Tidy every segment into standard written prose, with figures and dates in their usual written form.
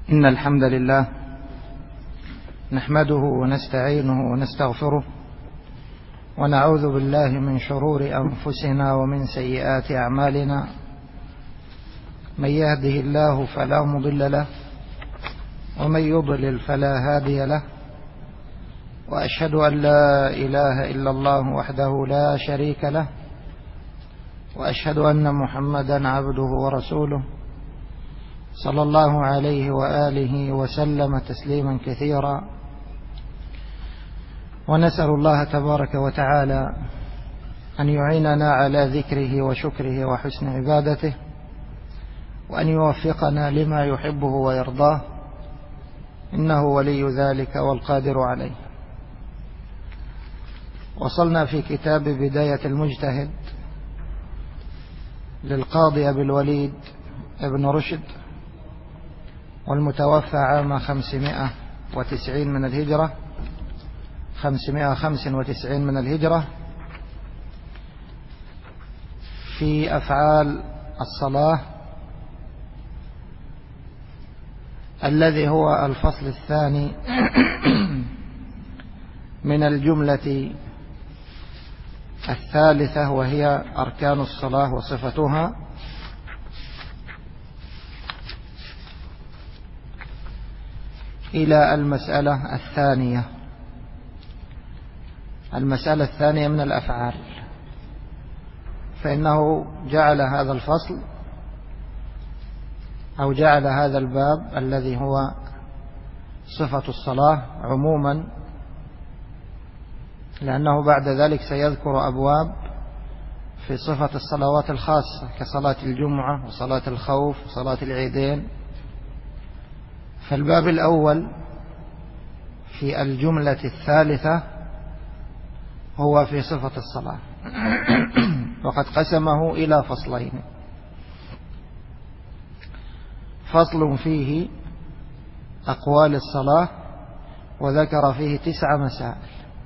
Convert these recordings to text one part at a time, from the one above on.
إن الحمد لله نحمده ونستعينه ونستغفره ونعوذ بالله من شرور أنفسنا ومن سيئات أعمالنا. من يهده الله فلا مضل له ومن يضلل فلا هادي له، وأشهد أن لا إله إلا الله وحده لا شريك له، وأشهد أن محمدا عبده ورسوله صلى الله عليه وآله وسلم تسليما كثيرا. ونسأل الله تبارك وتعالى أن يعيننا على ذكره وشكره وحسن عبادته، وأن يوفقنا لما يحبه ويرضاه، إنه ولي ذلك والقادر عليه. وصلنا في كتاب بداية المجتهد للقاضي أبي الوليد ابن رشد، والمتوفى عام 595 من الهجرة، في أفعال الصلاة، الذي هو الفصل الثاني من الجملة الثالثة، وهي أركان الصلاة وصفتها. إلى المسألة الثانية من الأفعال، فإنه جعل هذا الفصل أو جعل هذا الباب الذي هو صفة الصلاة عموما، لأنه بعد ذلك سيذكر أبواب في صفة الصلوات الخاصة كصلاة الجمعة وصلاة الخوف وصلاة العيدين. فالباب الأول في الجملة الثالثة هو في صفة الصلاة، وقد قسمه إلى فصلين: فصل فيه أقوال الصلاة وذكر فيه 9 مسائل،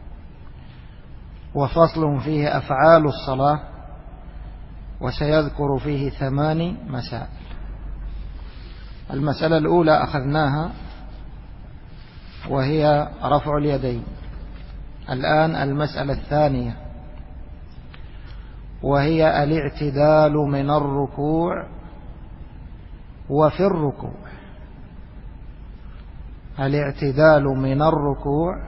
وفصل فيه أفعال الصلاة وسيذكر فيه 8 مسائل. المسألة الأولى أخذناها وهي رفع اليدين. الآن المسألة الثانية وهي الاعتدال من الركوع وفي الركوع. الاعتدال من الركوع،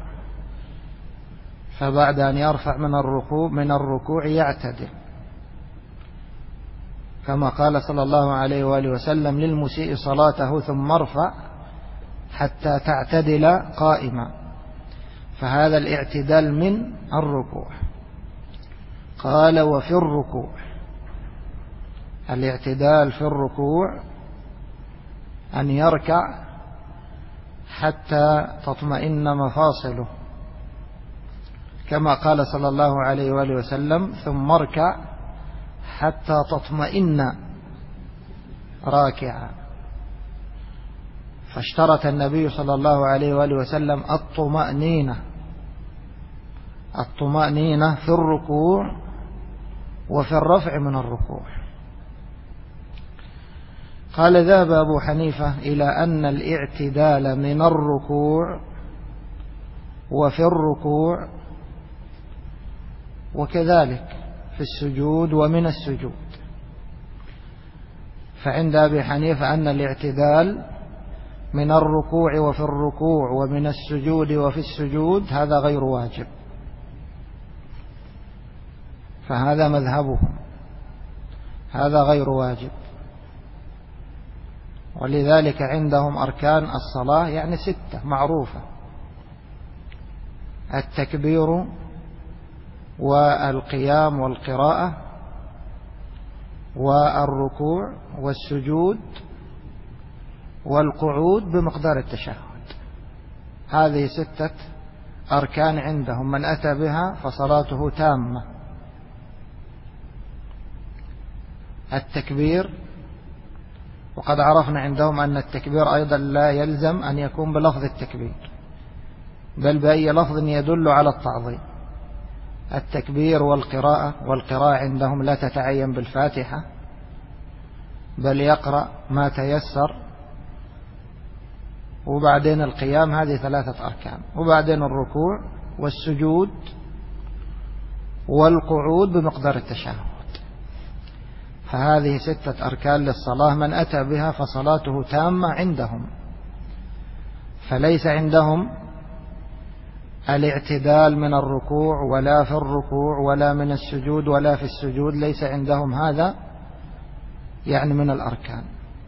فبعد أن يرفع من الركوع يعتدل، كما قال صلى الله عليه وآله وسلم للمسيء صلاته: ثم ارفع حتى تعتدل قائما. فهذا الاعتدال من الركوع. قال: وفي الركوع. الاعتدال في الركوع أن يركع حتى تطمئن مفاصله، كما قال صلى الله عليه وآله وسلم: ثم اركع حتى تطمئن راكعا. فاشترط النبي صلى الله عليه وآله وسلم الطمأنينة في الركوع وفي الرفع من الركوع. قال: ذهب أبو حنيفة إلى أن الاعتدال من الركوع وفي الركوع، وكذلك في السجود ومن السجود. فعند أبي حنيفة أن الاعتدال من الركوع وفي الركوع ومن السجود وفي السجود هذا غير واجب، فهذا مذهبهم، هذا غير واجب. ولذلك عندهم أركان الصلاة يعني 6 معروفة: التكبير والقيام والقراءة والركوع والسجود والقعود بمقدار التشهد. هذه 6 أركان عندهم، من أتى بها فصلاته تامة. التكبير، وقد عرفنا عندهم أن التكبير أيضا لا يلزم أن يكون بلفظ التكبير، بل بأي لفظ يدل على التعظيم. التكبير والقراءة عندهم لا تتعين بالفاتحة، بل يقرأ ما تيسر وبعدين القيام، هذه 3 أركان، وبعدين الركوع والسجود والقعود بمقدار التشهد. فهذه 6 أركان للصلاة، من أتى بها فصلاته تامة عندهم. فليس عندهم الاعتدال من الركوع ولا في الركوع ولا من السجود ولا في السجود، ليس عندهم هذا يعني من الأركان.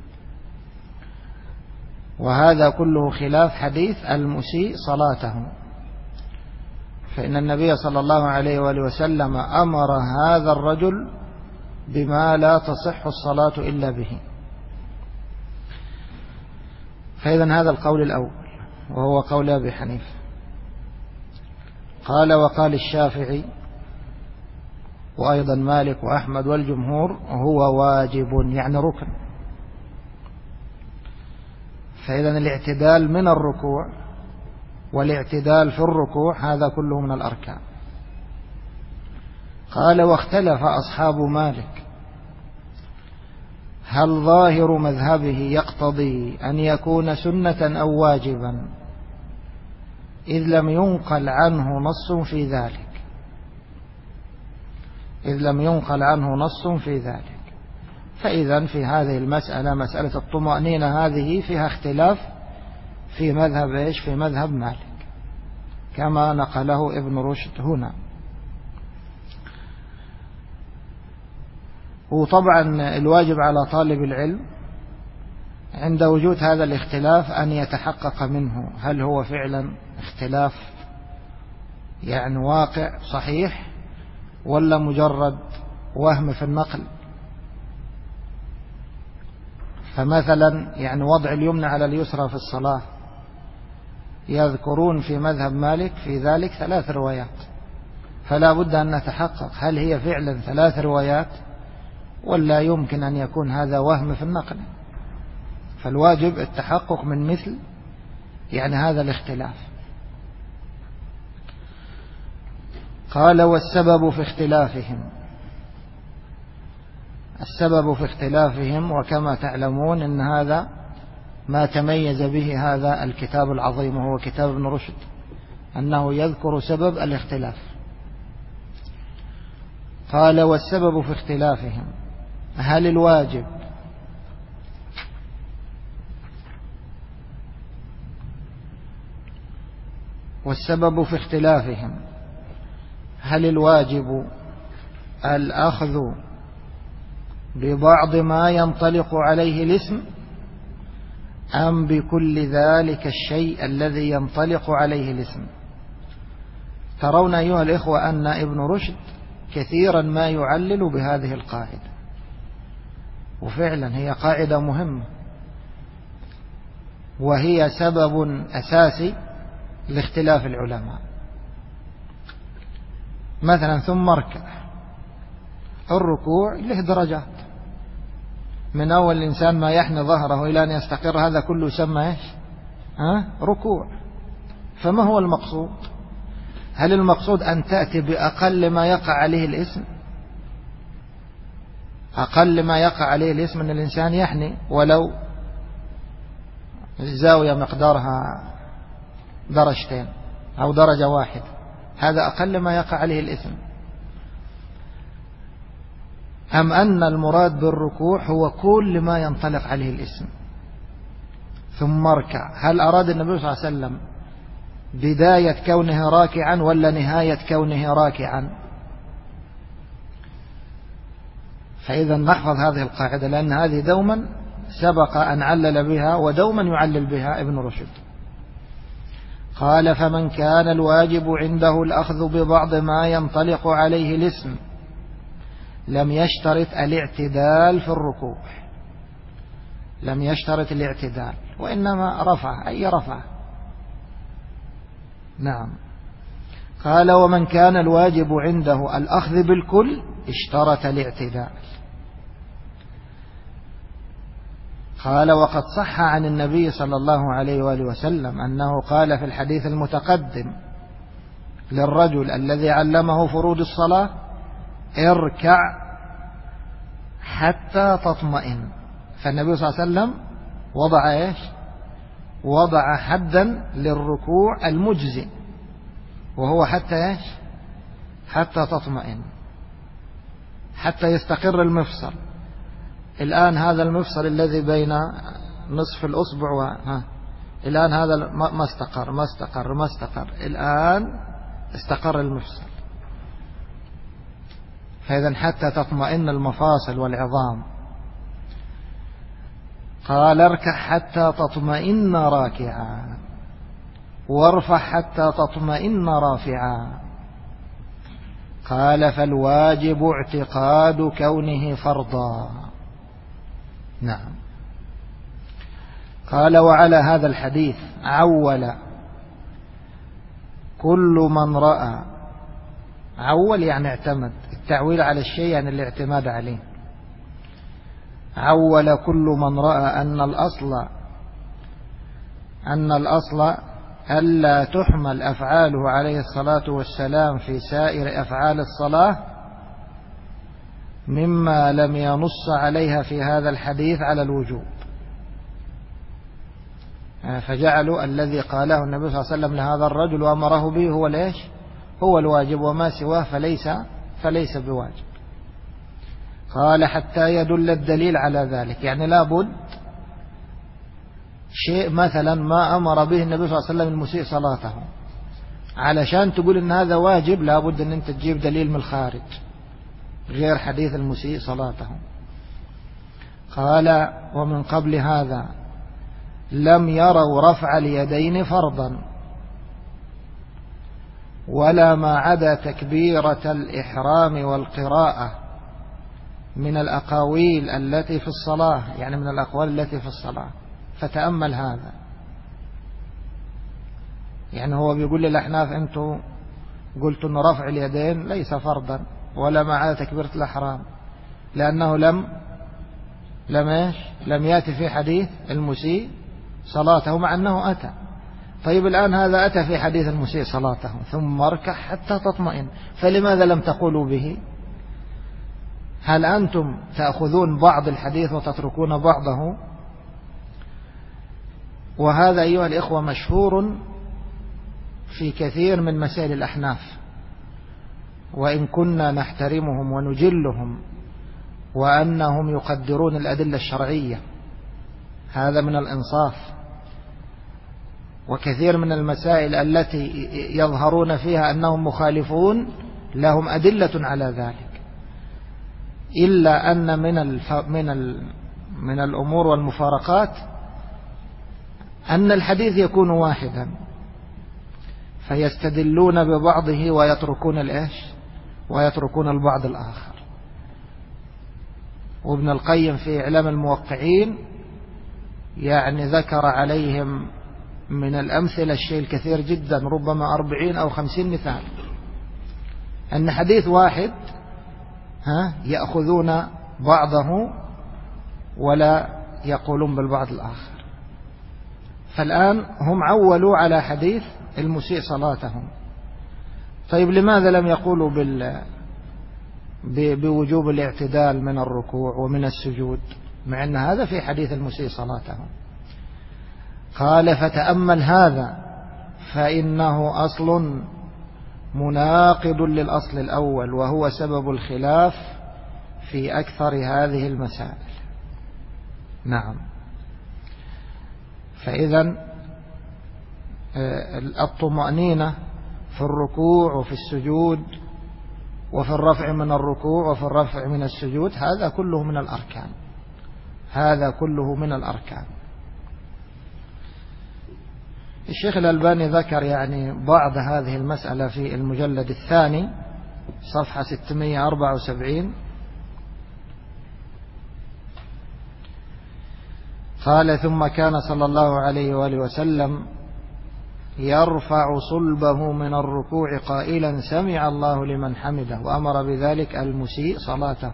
وهذا كله خلاف حديث المسيء صلاته، فإن النبي صلى الله عليه وآله وسلم أمر هذا الرجل بما لا تصح الصلاة إلا به. فإذن هذا القول الأول وهو قول أبي حنيفة. قال وقال الشافعي وأيضا مالك وأحمد والجمهور هو واجب يعني ركن. فإذن الاعتدال من الركوع والاعتدال في الركوع هذا كله من الأركان. قال واختلف أصحاب مالك هل ظاهر مذهبه يقتضي أن يكون سنة أو واجبا، إذ لم ينقل عنه نص في ذلك، فإذا في هذه المسألة مسألة الطمأنينة هذه فيها اختلاف في مذهب إيش؟ في مذهب مالك كما نقله ابن رشد هنا. وطبعا الواجب على طالب العلم عند وجود هذا الاختلاف أن يتحقق منه هل هو فعلا اختلاف يعني واقع صحيح ولا مجرد وهم في النقل. فمثلا يعني وضع اليمنى على اليسرى في الصلاة يذكرون في مذهب مالك في ذلك 3 روايات، فلا بد أن نتحقق هل هي فعلا 3 روايات ولا يمكن أن يكون هذا وهم في النقل. فالواجب التحقق من مثل يعني هذا الاختلاف. قال والسبب في اختلافهم، السبب في اختلافهم وكما تعلمون أن هذا ما تميز به هذا الكتاب العظيم وهو كتاب ابن رشد، أنه يذكر سبب الاختلاف. قال والسبب في اختلافهم هل الواجب والسبب في اختلافهم هل الواجب الأخذ ببعض ما ينطلق عليه الاسم أم بكل ذلك الشيء الذي ينطلق عليه الاسم. ترون أيها الإخوة أن ابن رشد كثيرا ما يعلل بهذه القاعدة، وفعلا هي قاعدة مهمة وهي سبب أساسي لاختلاف العلماء. مثلا ثم اركع، الركوع له درجات، من أول الإنسان ما يحني ظهره إلى أن يستقر هذا كله يسمى إيش؟ ركوع. فما هو المقصود؟ هل المقصود أن تأتي بأقل ما يقع عليه الاسم؟ أقل ما يقع عليه الاسم أن الإنسان يحني ولو الزاوية مقدارها 2 درجة أو 1 درجة، هذا أقل ما يقع عليه الاسم. أم أن المراد بالركوع هو كل ما ينطلق عليه الاسم؟ ثم اركع، هل أراد النبي صلى الله عليه وسلم بداية كونه راكعا ولا نهاية كونه راكعا؟ فإذا نحفظ هذه القاعدة، لأن هذه دوما سبق أن علل بها ودوما يعلل بها ابن رشد. قال فمن كان الواجب عنده الأخذ ببعض ما ينطلق عليه الاسم لم يشترط الاعتدال في الركوع، لم يشترط الاعتدال وإنما رفع أي رفع. نعم. قال ومن كان الواجب عنده الأخذ بالكل اشترط الاعتدال. قال وقد صح عن النبي صلى الله عليه وآله وسلم أنه قال في الحديث المتقدم للرجل الذي علمه فروض الصلاة اركع حتى تطمئن. فالنبي صلى الله عليه وسلم وضع ايش؟ وضع حدا للركوع المجزي، وهو حتى إيش؟ حتى تطمئن، حتى يستقر المفصل. الآن هذا المفصل الذي بين نصف الأصبع الآن هذا ما استقر الآن استقر المفصل. فإذا حتى تطمئن المفاصل والعظام. قال اركع حتى تطمئن راكعا، وارفع حتى تطمئن رافعا. قال فالواجب اعتقاد كونه فرضا. نعم. قال وعلى هذا الحديث عول كل من رأى. عول يعني اعتمد، التعويل على الشيء يعني الاعتماد عليه. عول كل من رأى أن الأصل ألا تحمل أفعاله عليه الصلاة والسلام في سائر أفعال الصلاة مما لم ينص عليها في هذا الحديث على الوجوب. فجعلوا الذي قاله النبي صلى الله عليه وسلم لهذا الرجل وأمره به هو ليش؟ هو الواجب، وما سواه فليس بواجب. قال حتى يدل الدليل على ذلك، يعني لا بد شيء مثلا ما أمر به النبي صلى الله عليه وسلم المسيء صلاته، علشان تقول إن هذا واجب لا بد أن أنت تجيب دليل من الخارج غير حديث المسيء صلاته. قال ومن قبل هذا لم يروا رفع اليدين فرضا ولا ما عدا تكبيرة الإحرام والقراءة من الأقاويل التي في الصلاة، يعني من الأقوال التي في الصلاة. فتأمل هذا، يعني هو بيقول للأحناف أنتم قلتوا أن رفع اليدين ليس فرضا ولا ما عدا تكبيرة الإحرام، لأنه لم يأتي في حديث المسيء صلاته، مع أنه أتى. طيب الآن هذا أتى في حديث المسيء صلاته ثم اركع حتى تطمئن، فلماذا لم تقولوا به؟ هل أنتم تأخذون بعض الحديث وتتركون بعضه؟ وهذا أيها الإخوة مشهور في كثير من مسائل الأحناف، وإن كنا نحترمهم ونجلهم وأنهم يقدرون الأدلة الشرعية، هذا من الإنصاف. وكثير من المسائل التي يظهرون فيها أنهم مخالفون لهم أدلة على ذلك، إلا أن من الأمور والمفارقات أن الحديث يكون واحدا فيستدلون ببعضه ويتركون البعض الآخر. وابن القيم في إعلام الموقعين يعني ذكر عليهم من الأمثلة الشيء الكثير جدا، ربما 40 أو 50 مثال، أن حديث واحد يأخذون بعضه ولا يقولون بالبعض الآخر. فالآن هم عولوا على حديث المسيء صلاتهم. طيب لماذا لم يقولوا بوجوب الاعتدال من الركوع ومن السجود، مع أن هذا في حديث المسيء صلاتهم؟ قال فتأمل هذا فإنه أصل مناقض للأصل الأول، وهو سبب الخلاف في أكثر هذه المسائل. نعم. فإذا الطمأنينة في الركوع وفي السجود وفي الرفع من الركوع وفي الرفع من السجود هذا كله من الأركان. الشيخ الألباني ذكر يعني بعض هذه المسألة في المجلد الثاني صفحة 674. قال ثم كان صلى الله عليه وآله وسلم يرفع صلبه من الركوع قائلا سمع الله لمن حمده، وأمر بذلك المسيء صلاته.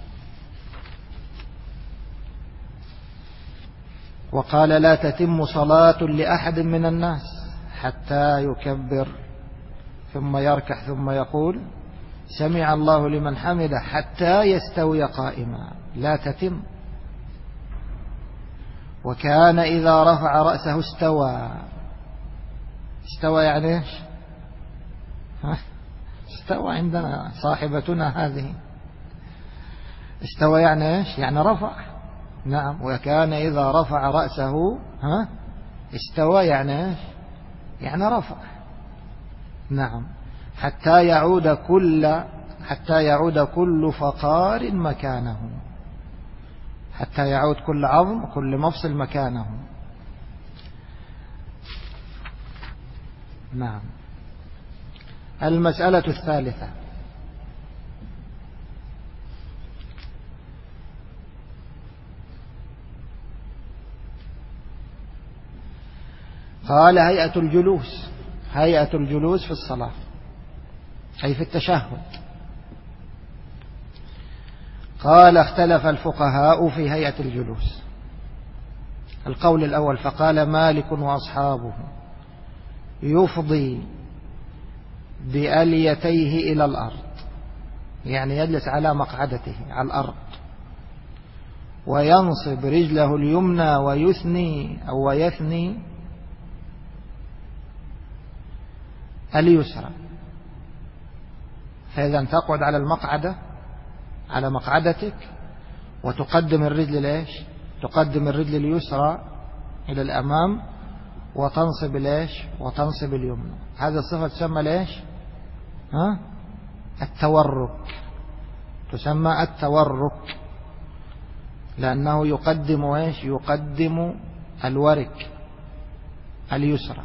وقال لا تتم صلاة لأحد من الناس حتى يكبر ثم يركع ثم يقول سمع الله لمن حمده حتى يستوي قائما، لا تتم. وكان إذا رفع رأسه استوى. استوى يعني إيش؟ استوى عندنا صاحبتنا هذه. استوى يعني إيش؟ يعني رفع. نعم. وكان إذا رفع رأسه استوى يعني إيش؟ يعني رفع. نعم. حتى يعود كل فقار مكانه، حتى يعود كل عظم كل مفصل مكانه. نعم. المسألة الثالثة: قال هيئة الجلوس. هيئة الجلوس في الصلاة أي في التشهد. قال اختلف الفقهاء في هيئة الجلوس. القول الأول: فقال مالك وأصحابه يفضي بأليتيه إلى الأرض، يعني يجلس على مقعدته على الأرض، وينصب رجله اليمنى ويثني اليسرى. فإذا تقعد على المقعدة على مقعدتك وتقدم الرجل ليش؟ تقدم الرجل اليسرى إلى الأمام وتنصب ليش؟ وتنصب اليمنى. هذه الصفة تسمى ليش؟ التورك. تسمى التورك لأنه يقدم ايش؟ يقدم الورك اليسرى.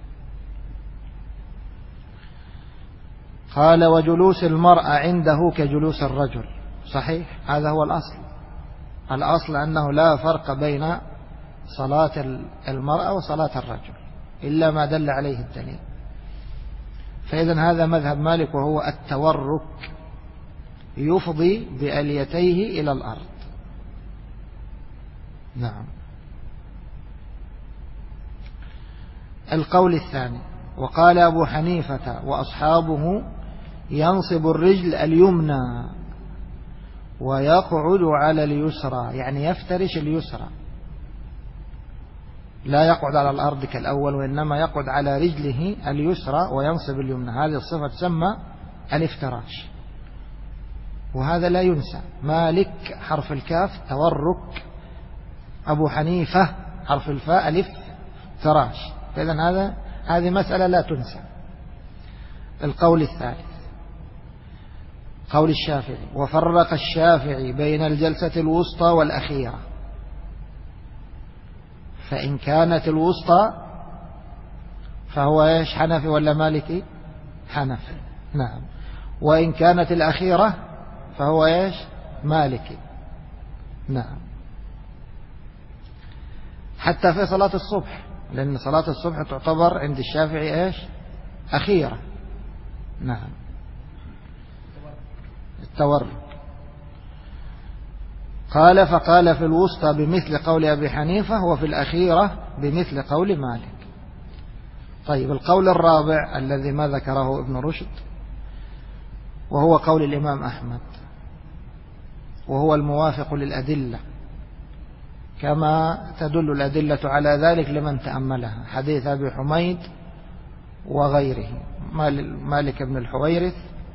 قال وجلوس المرأة عنده كجلوس الرجل. صحيح، هذا هو الأصل. الأصل أنه لا فرق بين صلاة المرأة وصلاة الرجل إلا ما دل عليه الدليل. فإذا هذا مذهب مالك وهو التورك، يفضي بأليتيه إلى الأرض. نعم. القول الثاني: وقال أبو حنيفة وأصحابه ينصب الرجل اليمنى ويقعد على اليسرى، يعني يفترش اليسرى، لا يقعد على الأرض كالأول وإنما يقعد على رجله اليسرى وينصب اليمنى. هذه الصفة تسمى الافتراش، وهذا لا ينسى. مالك حرف الكاف تورك، أبو حنيفة حرف الفاء ألف تراش. فإذا هذه مسألة لا تنسى. القول الثالث قول الشافعي: وفرق الشافعي بين الجلسة الوسطى والأخيرة، فإن كانت الوسطى فهو ايش؟ حنفي ولا مالكي؟ حنفي. نعم. وإن كانت الأخيرة فهو ايش؟ مالكي. نعم. حتى في صلاة الصبح، لأن صلاة الصبح تعتبر عند الشافعي ايش؟ أخيرة. نعم. التورك. قال فقال في الوسطى بمثل قول أبي حنيفة، وفي الأخيرة بمثل قول مالك. طيب، القول الرابع الذي ما ذكره ابن رشد وهو قول الإمام أحمد، وهو الموافق للأدلة كما تدل الأدلة على ذلك لمن تأملها. حديث أبي حميد وغيره مالك بن الحويرث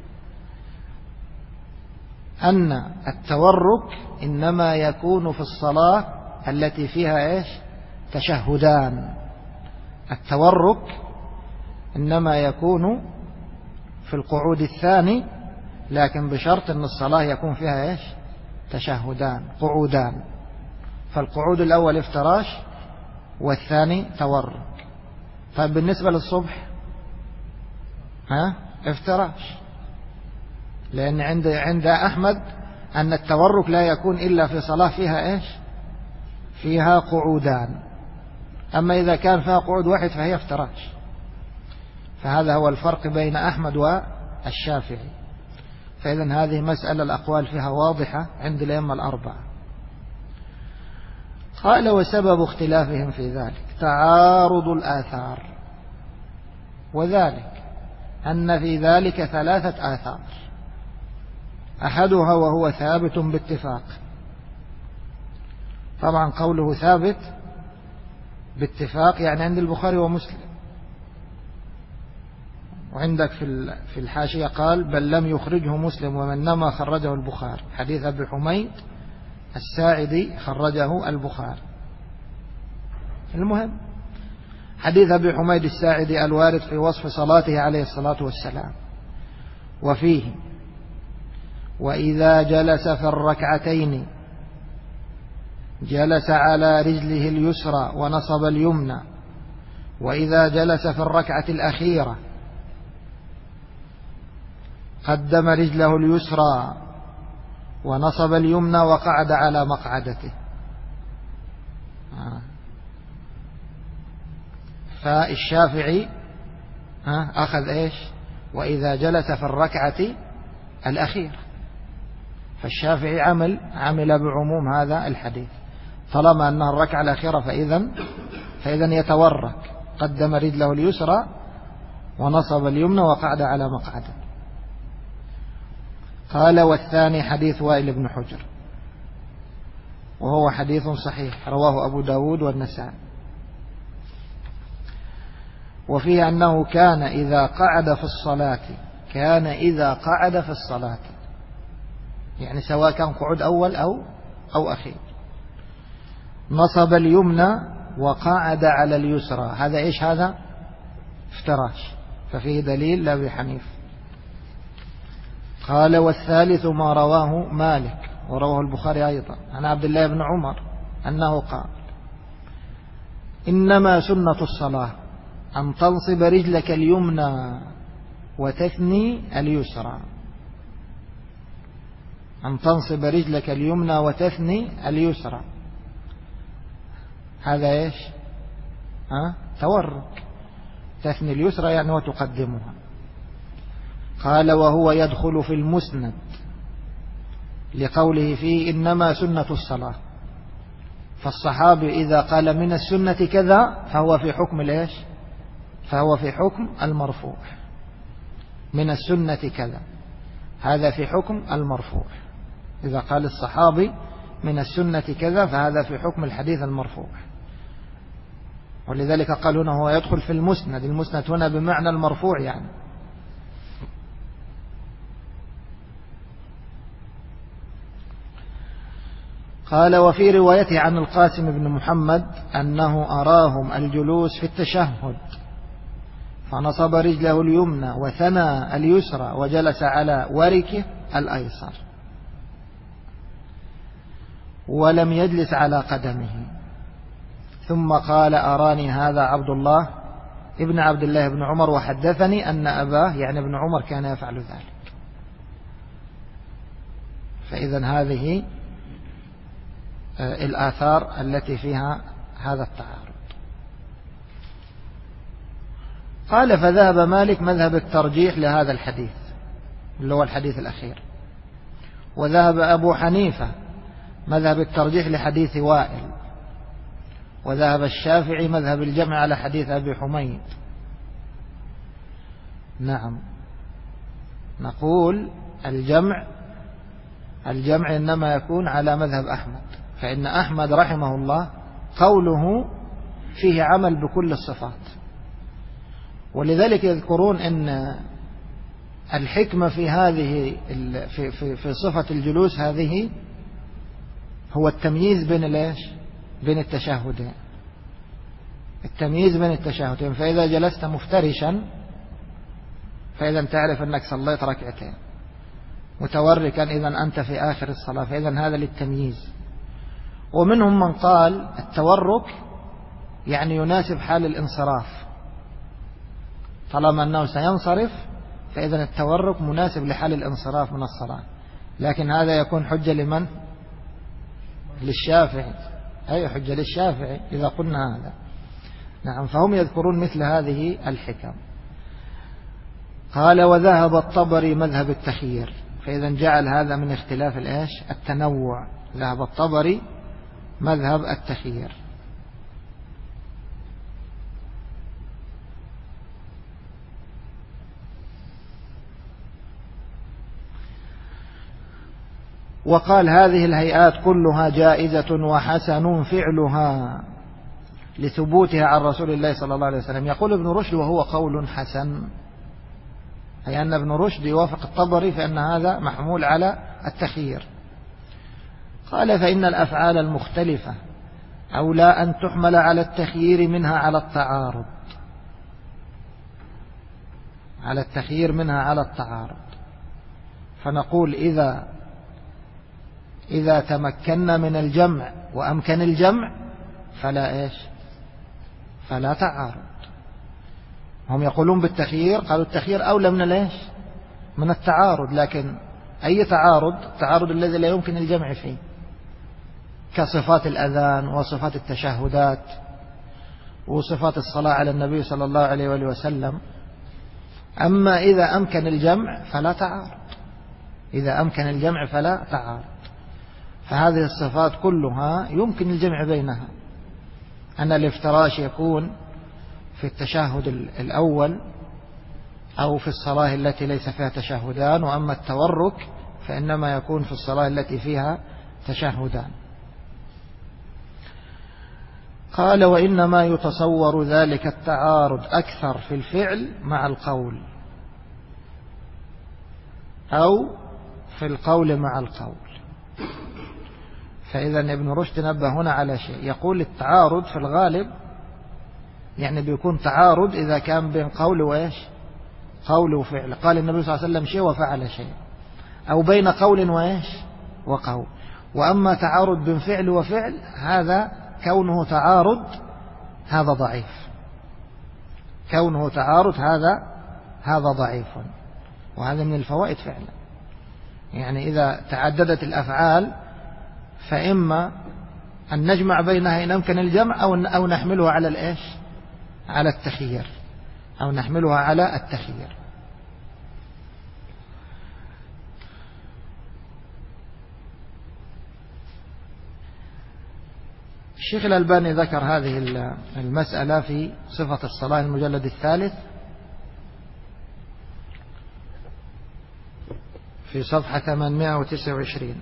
أن التورك إنما يكون في الصلاة التي فيها إيش؟ تشهدان. التورك إنما يكون في القعود الثاني، لكن بشرط أن الصلاة يكون فيها إيش؟ تشهدان، قعودان. فالقعود الأول افتراش والثاني تورك. طيب بالنسبة للصبح افتراش، لأن عند أحمد أن التورك لا يكون إلا في صلاة فيها إيش؟ فيها قعودان. أما إذا كان فيها قعود واحد فهي افتراش. فهذا هو الفرق بين أحمد والشافعي. فإذا هذه مسألة الأقوال فيها واضحة عند الأئمة الأربعة. قال وسبب اختلافهم في ذلك تعارض الآثار، وذلك أن في ذلك 3 آثار، أحدها وهو ثابت باتفاق. طبعا قوله ثابت باتفاق يعني عند البخاري ومسلم. وعندك في الحاشية قال بل لم يخرجه مسلم ومنما خرجه البخاري. حديث أبي حميد الساعدي خرجه البخاري. المهم حديث أبي حميد الساعدي الوارد في وصف صلاته عليه الصلاة والسلام، وفيه وإذا جلس في الركعتين جلس على رجله اليسرى ونصب اليمنى، وإذا جلس في الركعة الأخيرة قدم رجله اليسرى ونصب اليمنى وقعد على مقعدته. فالشافعي أخذ إيش؟ وإذا جلس في الركعة الأخيرة. فالشافعي عمل بعموم هذا الحديث، طالما أنها الركعة الأخيرة فإذا يتورك، قدم رجله اليسرى ونصب اليمنى وقعد على مقعده. قال والثاني حديث وائل بن حجر، وهو حديث صحيح رواه أبو داود والنسائي، وفيه أنه كان إذا قعد في الصلاة يعني سواء كان قعود أول أو أخير نصب اليمنى وقعد على اليسرى. هذا إيش؟ هذا افتراش، ففيه دليل لأبي حنيفة. قال والثالث ما رواه مالك ورواه البخاري أيضا عن عبد الله بن عمر أنه قال إنما سنة الصلاة أن تنصب رجلك اليمنى وتثني اليسرى. أن تنصب رجلك اليمنى وتثني اليسرى، هذا إيش؟ تورك، تثني اليسرى يعني وتقدمها. قال وهو يدخل في المسند لقوله فيه إنما سنة الصلاة. فالصحابي إذا قال من السنة كذا فهو في حكم الإيش؟ فهو في حكم المرفوع. من السنة كذا هذا في حكم المرفوع. إذا قال الصحابي من السنة كذا فهذا في حكم الحديث المرفوع. ولذلك قال هنا هو يدخل في المسند. المسند هنا بمعنى المرفوع يعني. قال وفي روايته عن القاسم بن محمد أنه أراهم الجلوس في التشهد فنصب رجله اليمنى وثنى اليسرى وجلس على وركه الأيسر ولم يجلس على قدمه، ثم قال أراني هذا عبد الله بن عمر وحدثني أن أباه يعني ابن عمر كان يفعل ذلك. فإذا هذه الآثار التي فيها هذا التعارض. قال فذهب مالك مذهب الترجيح لهذا الحديث اللي هو الحديث الأخير، وذهب أبو حنيفة مذهب الترجيح لحديث وائل، وذهب الشافعي مذهب الجمع على حديث أبي حميد. نعم، نقول الجمع إنما يكون على مذهب أحمد، فإن أحمد رحمه الله قوله فيه عمل بكل الصفات. ولذلك يذكرون أن الحكمة في هذه في صفة الجلوس هذه هو التمييز بين التشهدين. التمييز بين التشهدين، فإذا جلست مفترشا فإذا تعرف أنك صليت ركعتين، متوركا إذا أنت في آخر الصلاة، فإذا هذا للتمييز. ومنهم من قال التورك يعني يناسب حال الانصراف، طالما أنه سينصرف فإذا التورك مناسب لحال الانصراف من الصلاة. لكن هذا يكون حجة لمن؟ للشافعي. أي حجة للشافعي إذا قلنا هذا. نعم، فهم يذكرون مثل هذه الحكم. قال وذهب الطبري مذهب التخيير، فإذا جعل هذا من اختلاف التنوع. ذهب الطبري مذهب التخيير. وقال هذه الهيئات كلها جائزة وحسن فعلها، لثبوتها عن رسول الله صلى الله عليه وسلم. يقول ابن رشد وهو قول حسن، أي أن ابن رشد يوافق الطبري في أن هذا محمول على التخيير. قال فإن الأفعال المختلفة أولى أن تحمل على التخيير منها على التعارض، على التخيير منها على التعارض. فنقول إذا تمكنا من الجمع وأمكن الجمع فلا تعارض. هم يقولون بالتخيير، قالوا التخيير أولى من التعارض، لكن أي تعارض؟ التعارض الذي لا يمكن الجمع فيه، كصفات الأذان وصفات التشهدات وصفات الصلاة على النبي صلى الله عليه وآله وسلم. أما إذا أمكن الجمع فلا تعارض، إذا أمكن الجمع فلا تعارض. فهذه الصفات كلها يمكن الجمع بينها، أن الافتراش يكون في التشهد الأول أو في الصلاة التي ليس فيها تشهدان، وأما التورك فإنما يكون في الصلاة التي فيها تشهدان. قال وإنما يتصور ذلك التعارض أكثر في الفعل مع القول، أو في القول مع القول. فإذا ابن رشد نبه هنا على شيء، يقول التعارض في الغالب يعني بيكون تعارض إذا كان بين قول قول وفعل، قال النبي صلى الله عليه وسلم شيء وفعل شيء، أو بين قول وقول. وأما تعارض بين فعل وفعل هذا كونه تعارض هذا ضعيف، كونه تعارض هذا ضعيف. وهذا من الفوائد فعلا، يعني إذا تعددت الأفعال فإما أن نجمع بينها إن أمكن الجمع، أو نحملها على التخيير، أو نحملها على التخيير. الشيخ الألباني ذكر هذه المسألة في صفة الصلاة المجلد 3 في صفحة 829.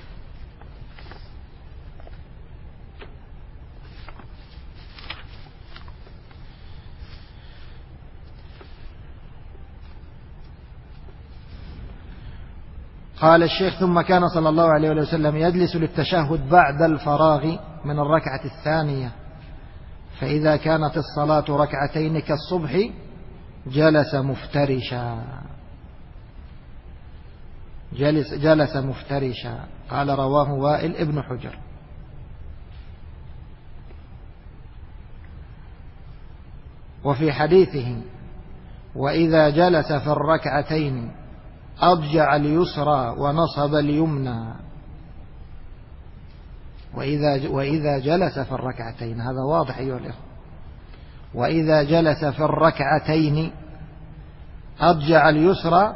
قال الشيخ ثم كان صلى الله عليه وسلم يجلس للتشهد بعد الفراغ من الركعة الثانية، فإذا كانت الصلاة ركعتين كالصبح جلس مفترشا. قال رواه وائل ابن حجر. وفي حديثه وإذا جلس في الركعتين أضجع اليسرى ونصب اليمنى، وإذا جلس في الركعتين، هذا واضح أيها الإخوة، وإذا جلس في الركعتين أضجع اليسرى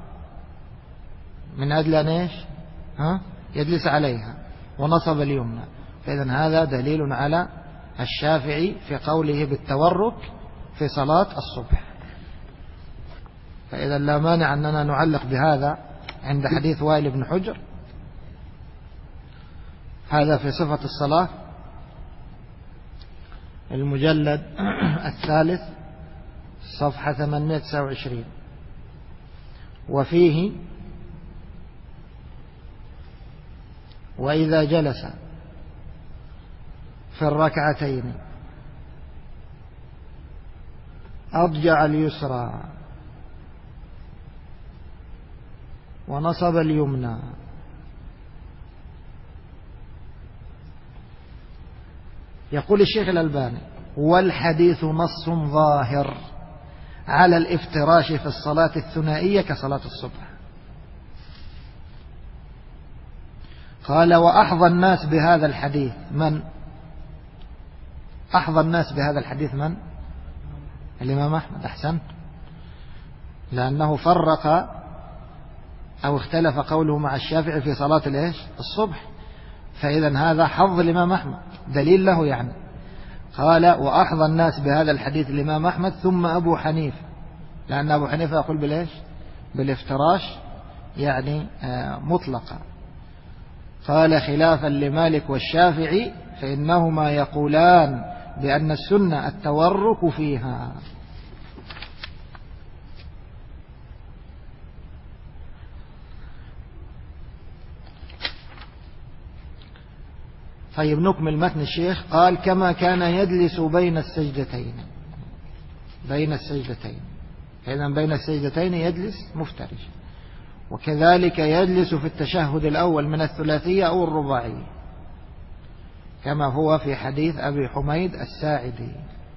من أجل أن يجلس عليها، ونصب اليمنى. فإذا هذا دليل على الشافعي في قوله بالتورك في صلاة الصبح. فإذا لا مانع أننا نعلق بهذا عند حديث وائل بن حجر. هذا في صفة الصلاة المجلد 3 صفحة 829. وفيه وإذا جلس في الركعتين أضجع اليسرى ونصب اليمنى. يقول الشيخ الألباني والحديث نص ظاهر على الافتراش في الصلاة الثنائية كصلاة الصبح. قال وأحظى الناس بهذا الحديث من؟ أحظى الناس بهذا الحديث من؟ الإمام أحمد. أحسنت، لأنه فرق أو اختلف قوله مع الشافعي في صلاة الصبح، فإذا هذا حظ الإمام أحمد، دليل له يعني. قال وأحظى الناس بهذا الحديث الإمام أحمد ثم أبو حنيفة، لأن أبو حنيفة يقول بالافتراش يعني مطلقا. قال خلافا لمالك والشافعي فإنهما يقولان بأن السنة التورك فيها. طيب نكمل متن الشيخ. قال كما كان يجلس بين السجدتين. بين السجدتين، إذن بين السجدتين يجلس مفترش، وكذلك يجلس في التشهد الأول من الثلاثية أو الرباعية كما هو في حديث أبي حميد الساعدي.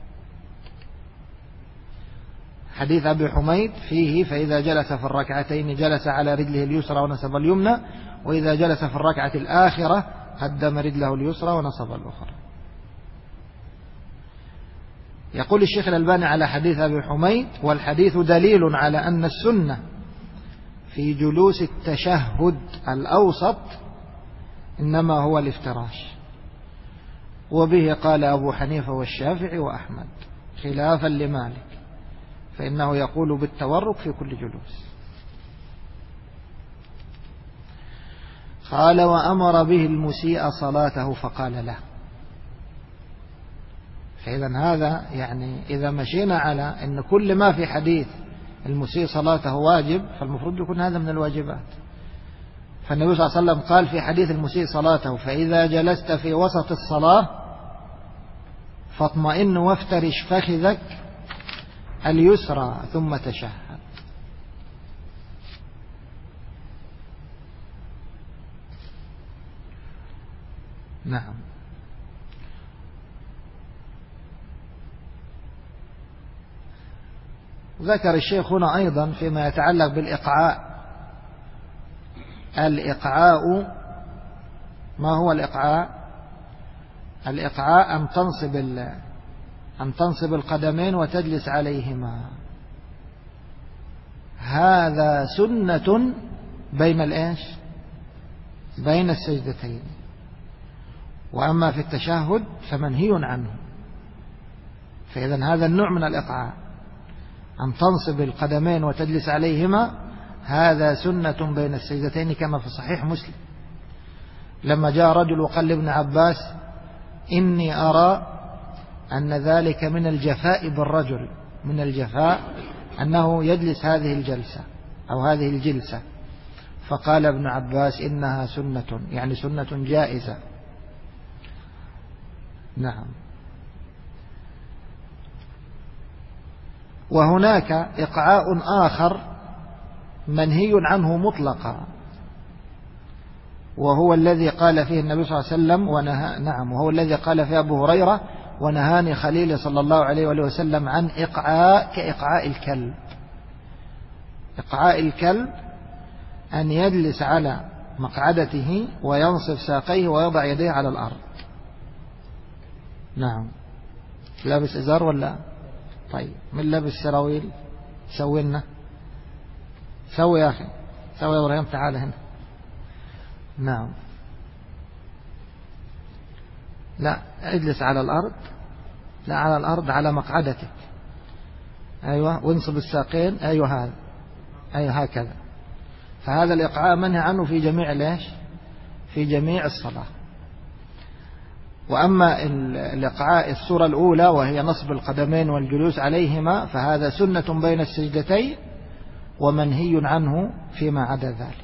حديث أبي حميد فيه فإذا جلس في الركعتين جلس على رجله اليسرى ونصب اليمنى، وإذا جلس في الركعة الآخرة قدم رجله اليسرى ونصب الأخرى. يقول الشيخ الألباني على حديث أبي حميد: والحديث دليل على أن السنة في جلوس التشهد الأوسط إنما هو الافتراش، وبه قال أبو حنيفة والشافعي وأحمد خلافا لمالك، فإنه يقول بالتورك في كل جلوس. قال وأمر به المسيء صلاته فقال له. فإذا هذا يعني إذا مشينا على أن كل ما في حديث المسيء صلاته واجب، فالمفروض يكون هذا من الواجبات. فالنبي صلى الله عليه وسلم قال في حديث المسيء صلاته: فإذا جلست في وسط الصلاة فاطمئن وافترش فخذك اليسرى ثم تشهد. نعم. ذكر الشيخ هنا أيضا فيما يتعلق بالإقعاء. الإقعاء، ما هو الإقعاء؟ الإقعاء أن تنصب القدمين وتجلس عليهما. هذا سنة بين الإيش؟ بين السجدتين. وأما في التشهد فمنهي عنه. فإذا هذا النوع من الإقعاء، أن تنصب القدمين وتجلس عليهما، هذا سنة بين السجدتين كما في صحيح مسلم لما جاء رجل وقال لابن عباس: إني أرى أن ذلك من الجفاء بالرجل، من الجفاء أنه يجلس هذه الجلسة أو هذه الجلسة. فقال ابن عباس: إنها سنة، يعني سنة جائزة. نعم. وهناك إقعاء آخر منهي عنه مطلقا، وهو الذي قال فيه النبي صلى الله عليه وسلم نعم، وهو الذي قال فيه أبو هريرة: ونهاني خليلي صلى الله عليه وآله وسلم عن إقعاء كإقعاء الكلب. إقعاء الكلب أن يجلس على مقعدته وينصب ساقيه ويضع يديه على الأرض. نعم. لابس إزار ولا؟ طيب، من لابس سراويل؟ سوي لنا، سوي يا أخي، سوي يا إبراهيم، تعال هنا. نعم. لا، اجلس على الأرض، لا على الأرض، على مقعدتك. أيوة، وانصب الساقين. أيوة هذا، أيوة هكذا. فهذا الإقعاء منهي عنه في جميع ليش؟ في جميع الصلاة. وأما الإقعاء الصورة الأولى وهي نصب القدمين والجلوس عليهما فهذا سنة بين السجدتين ومنهي عنه فيما عدا ذلك.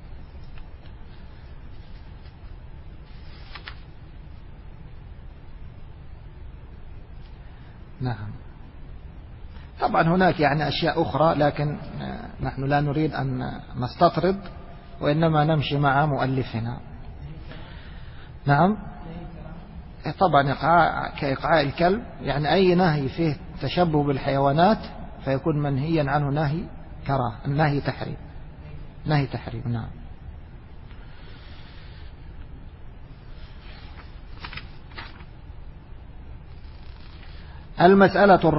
نعم. طبعا هناك يعني أشياء أخرى، لكن نحن لا نريد أن نستطرد، وإنما نمشي مع مؤلفنا. نعم. طبعا كإقعاء الكلب، يعني أي نهي فيه تشبه بالحيوانات فيكون منهيا عنه نهي كراهة، نهي تحريم، نهي تحريم. نعم. المسألة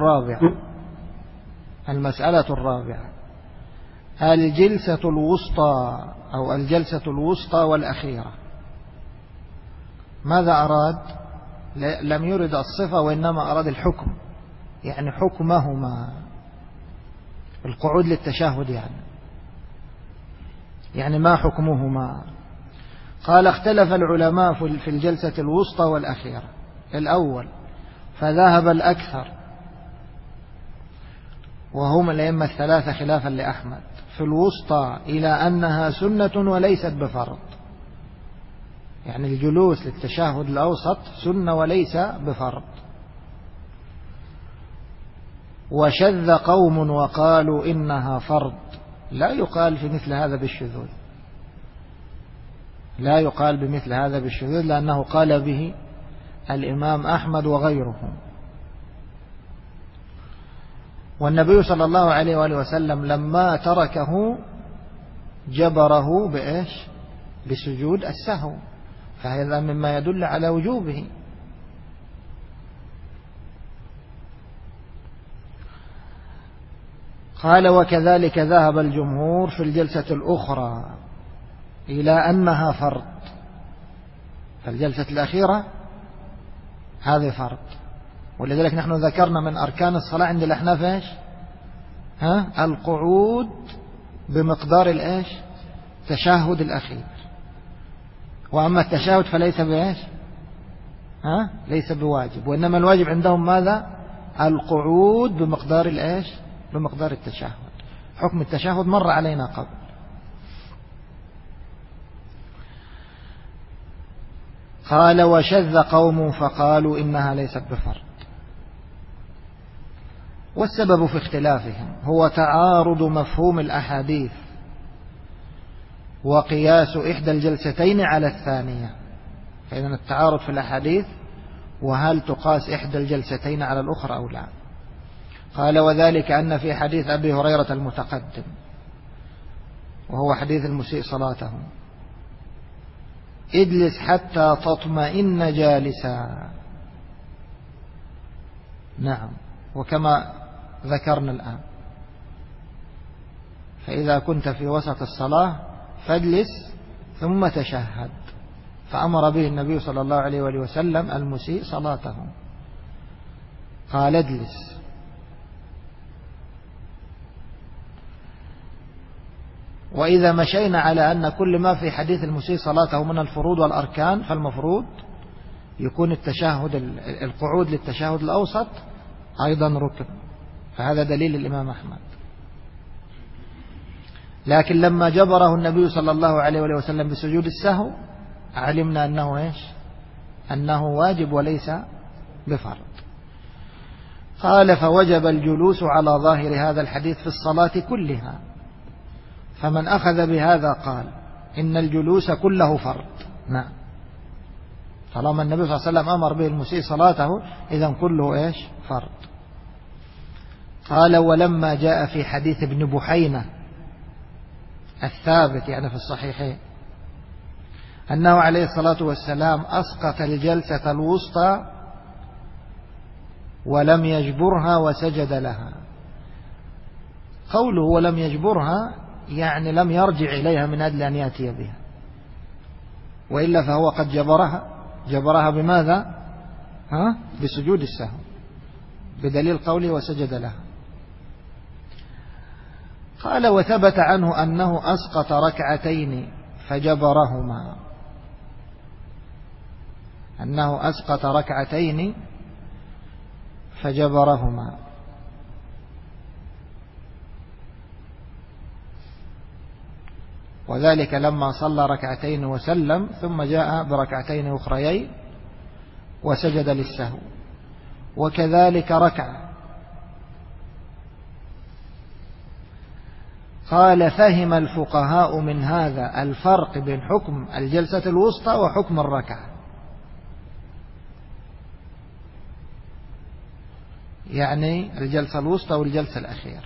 الرابعة الجلسة الوسطى أو الجلسة الوسطى والأخيرة. ماذا أراد؟ لم يرد الصفة وإنما أراد الحكم، يعني حكمهما، القعود للتشهد يعني ما حكمهما. قال: اختلف العلماء في الجلسة الوسطى والأخيرة. الأول فذهب الأكثر وهم الأئمة الثلاثة خلافا لأحمد في الوسطى إلى أنها سنة وليست بفرض، يعني الجلوس للتشهد الأوسط سنة وليس بفرض. وشذ قوم وقالوا إنها فرض. لا يقال في مثل هذا بالشذوذ، لا يقال بمثل هذا بالشذوذ، لأنه قال به الإمام أحمد وغيره. والنبي صلى الله عليه وآله وسلم لما تركه جبره بإيش؟ بسجود السهو، فهذا مما يدل على وجوبه. قال وكذلك ذهب الجمهور في الجلسة الأخرى إلى أنها فرض، فالجلسة الأخيرة هذه فرض. ولذلك نحن ذكرنا من أركان الصلاة عند الأحناف إيش؟ القعود بمقدار الإيش؟ تشهد الأخير. وأما التشهد فليس بإيش؟ ليس بواجب، وإنما الواجب عندهم ماذا؟ القعود بمقدار الإيش؟ بمقدار التشهد. حكم التشهد مر علينا قبل. قال وشذ قوم فقالوا إنها ليست بفرض. والسبب في اختلافهم هو تعارض مفهوم الأحاديث وقياس إحدى الجلستين على الثانية. فإذا التعارض في الأحاديث، وهل تقاس إحدى الجلستين على الأخرى أو لا. قال وذلك أن في حديث أبي هريرة المتقدم، وهو حديث المسيء صلاته، اجلس حتى تطمئن جالسا. نعم، وكما ذكرنا الآن، فإذا كنت في وسط الصلاة فاجلس ثم تشهد، فأمر به النبي صلى الله عليه وآله وسلم المسيء صلاته، قال اجلس. وإذا مشينا على أن كل ما في حديث المسيء صلاته من الفروض والأركان، فالمفروض يكون التشهد القعود للتشهد الأوسط أيضا ركن، فهذا دليل الإمام أحمد. لكن لما جبره النبي صلى الله عليه وسلم بسجود السهو علمنا أنه إيش؟ أنه واجب وليس بفرض. قال فوجب الجلوس على ظاهر هذا الحديث في الصلاة كلها. فمن أخذ بهذا قال إن الجلوس كله فرض. نعم، طالما النبي صلى الله عليه وسلم أمر به المسيء صلاته إذن كله إيش؟ فرض. قال ولما جاء في حديث ابن بحينة الثابت يعني في الصحيحين أنه عليه الصلاة والسلام أسقط الجلسة الوسطى ولم يجبرها وسجد لها. قوله ولم يجبرها يعني لم يرجع إليها من أجل أن يأتي بها، وإلا فهو قد جبرها بماذا؟ بسجود السهو، بدليل قوله وسجد لها. قال وثبت عنه أنه أسقط ركعتين فجبرهما، أنه أسقط ركعتين فجبرهما. وذلك لما صلى ركعتين وسلم ثم جاء بركعتين أخريين وسجد للسهو. وكذلك ركع. قال فهم الفقهاء من هذا الفرق بين حكم الجلسة الوسطى وحكم الركعة، يعني الجلسة الوسطى والجلسة الأخيرة.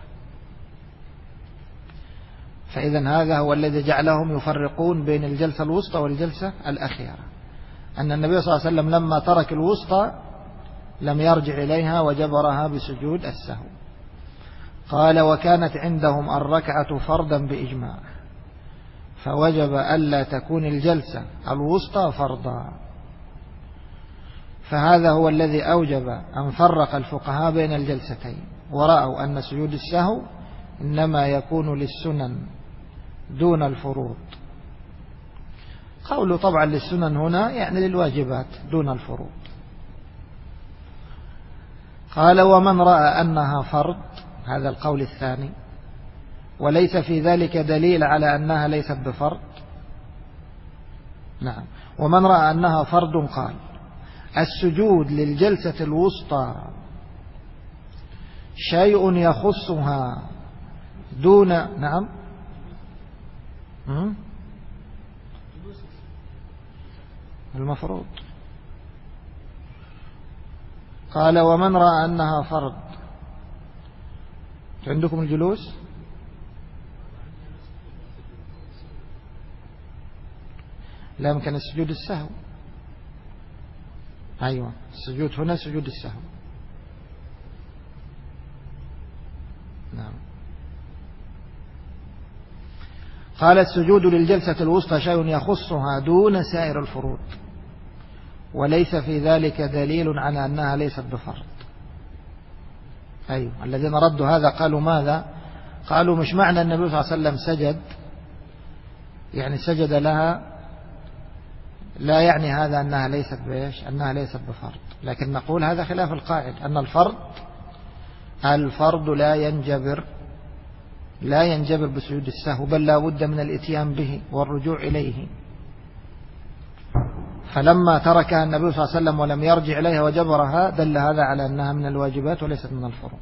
فإذا هذا هو الذي جعلهم يفرقون بين الجلسة الوسطى والجلسة الأخيرة، أن النبي صلى الله عليه وسلم لما ترك الوسطى لم يرجع إليها وجبرها بسجود السهو. قال وكانت عندهم الركعة فرضا بإجماع، فوجب ألا تكون الجلسة الوسطى فرضا. فهذا هو الذي أوجب أن فرق الفقهاء بين الجلستين، ورأوا أن سجود السهو إنما يكون للسنن دون الفروض. قوله طبعا للسنن هنا يعني للواجبات دون الفروض. قال ومن رأى أنها فرض، هذا القول الثاني، وليس في ذلك دليل على أنها ليست بفرض. نعم. ومن رأى أنها فرض قال السجود للجلسة الوسطى شيء يخصها دون. نعم. المفروض. قال ومن رأى أنها فرض. عندكم الجلوس؟ لا يمكن السجود السهو. أيوة السجود هنا سجود السهو. نعم. قال السجود للجلسة الوسطى شيء يخصها دون سائر الفروض، وليس في ذلك دليل على أنها ليست بفرض. أيوة الذين ردوا هذا قالوا ماذا؟ قالوا مش معنى النبي صلى الله عليه وسلم سجد يعني سجد لها، لا يعني هذا أنها ليست بإيش؟ أنها ليست بفرض. لكن نقول هذا خلاف القاعدة أن الفرض لا ينجبر بسجود السهو، بل لا بد من الاتيان به والرجوع إليه. فلما تركها النبي صلى الله عليه وسلم ولم يرجع إليها وجبرها دل هذا على أنها من الواجبات وليست من الفروض.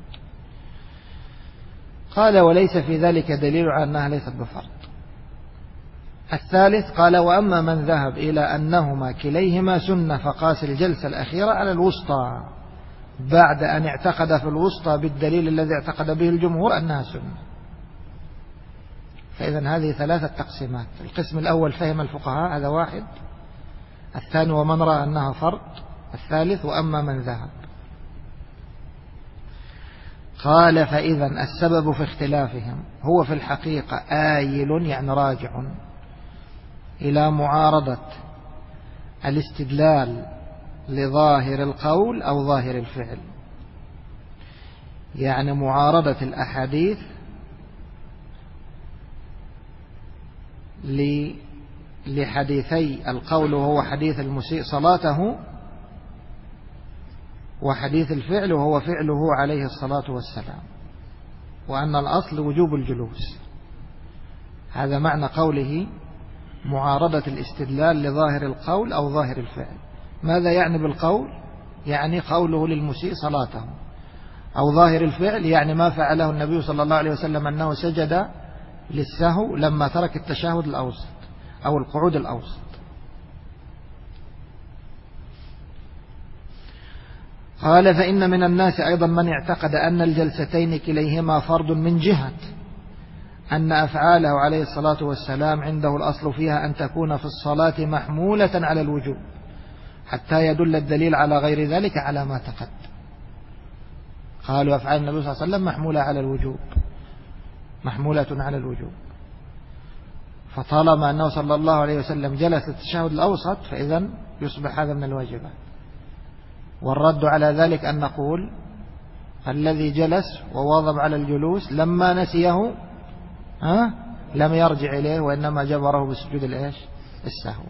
قال وليس في ذلك دليل على أنها ليست بفرض. الثالث قال وأما من ذهب إلى أنهما كليهما سنة فقاس الجلسة الأخيرة على الوسطى بعد أن اعتقد في الوسطى بالدليل الذي اعتقد به الجمهور أنها سنة. فإذا هذه ثلاثة تقسيمات. القسم الأول فهم الفقهاء، هذا واحد. الثاني ومن رأى أنها فرض. الثالث وأما من ذهب. قال فإذا السبب في اختلافهم هو في الحقيقة آيل يعني راجع إلى معارضة الاستدلال لظاهر القول أو ظاهر الفعل، يعني معارضة الأحاديث لحديثي القول وهو حديث المسيء صلاته، وحديث الفعل وهو فعله عليه الصلاة والسلام، وأن الأصل وجوب الجلوس. هذا معنى قوله معارضة الاستدلال لظاهر القول أو ظاهر الفعل. ماذا يعني بالقول؟ يعني قوله للمسيء صلاته، أو ظاهر الفعل يعني ما فعله النبي صلى الله عليه وسلم أنه سجد للسهو لما ترك التشهد الأوسط أو القعود الأوسط. قال فإن من الناس أيضا من اعتقد أن الجلستين كليهما فرض من جهة أن أفعاله عليه الصلاة والسلام عنده الأصل فيها أن تكون في الصلاة محمولة على الوجوب حتى يدل الدليل على غير ذلك على ما تقدم. قالوا أفعال النبي صلى الله عليه وسلم محمولة على الوجوب، محمولة على الوجوب، فطالما أنه صلى الله عليه وسلم جلس التشهد الأوسط فإذا يصبح هذا من الواجبات. والرد على ذلك أن نقول الذي جلس وواظب على الجلوس لما نسيه لم يرجع إليه وإنما جبره بسجود السهو.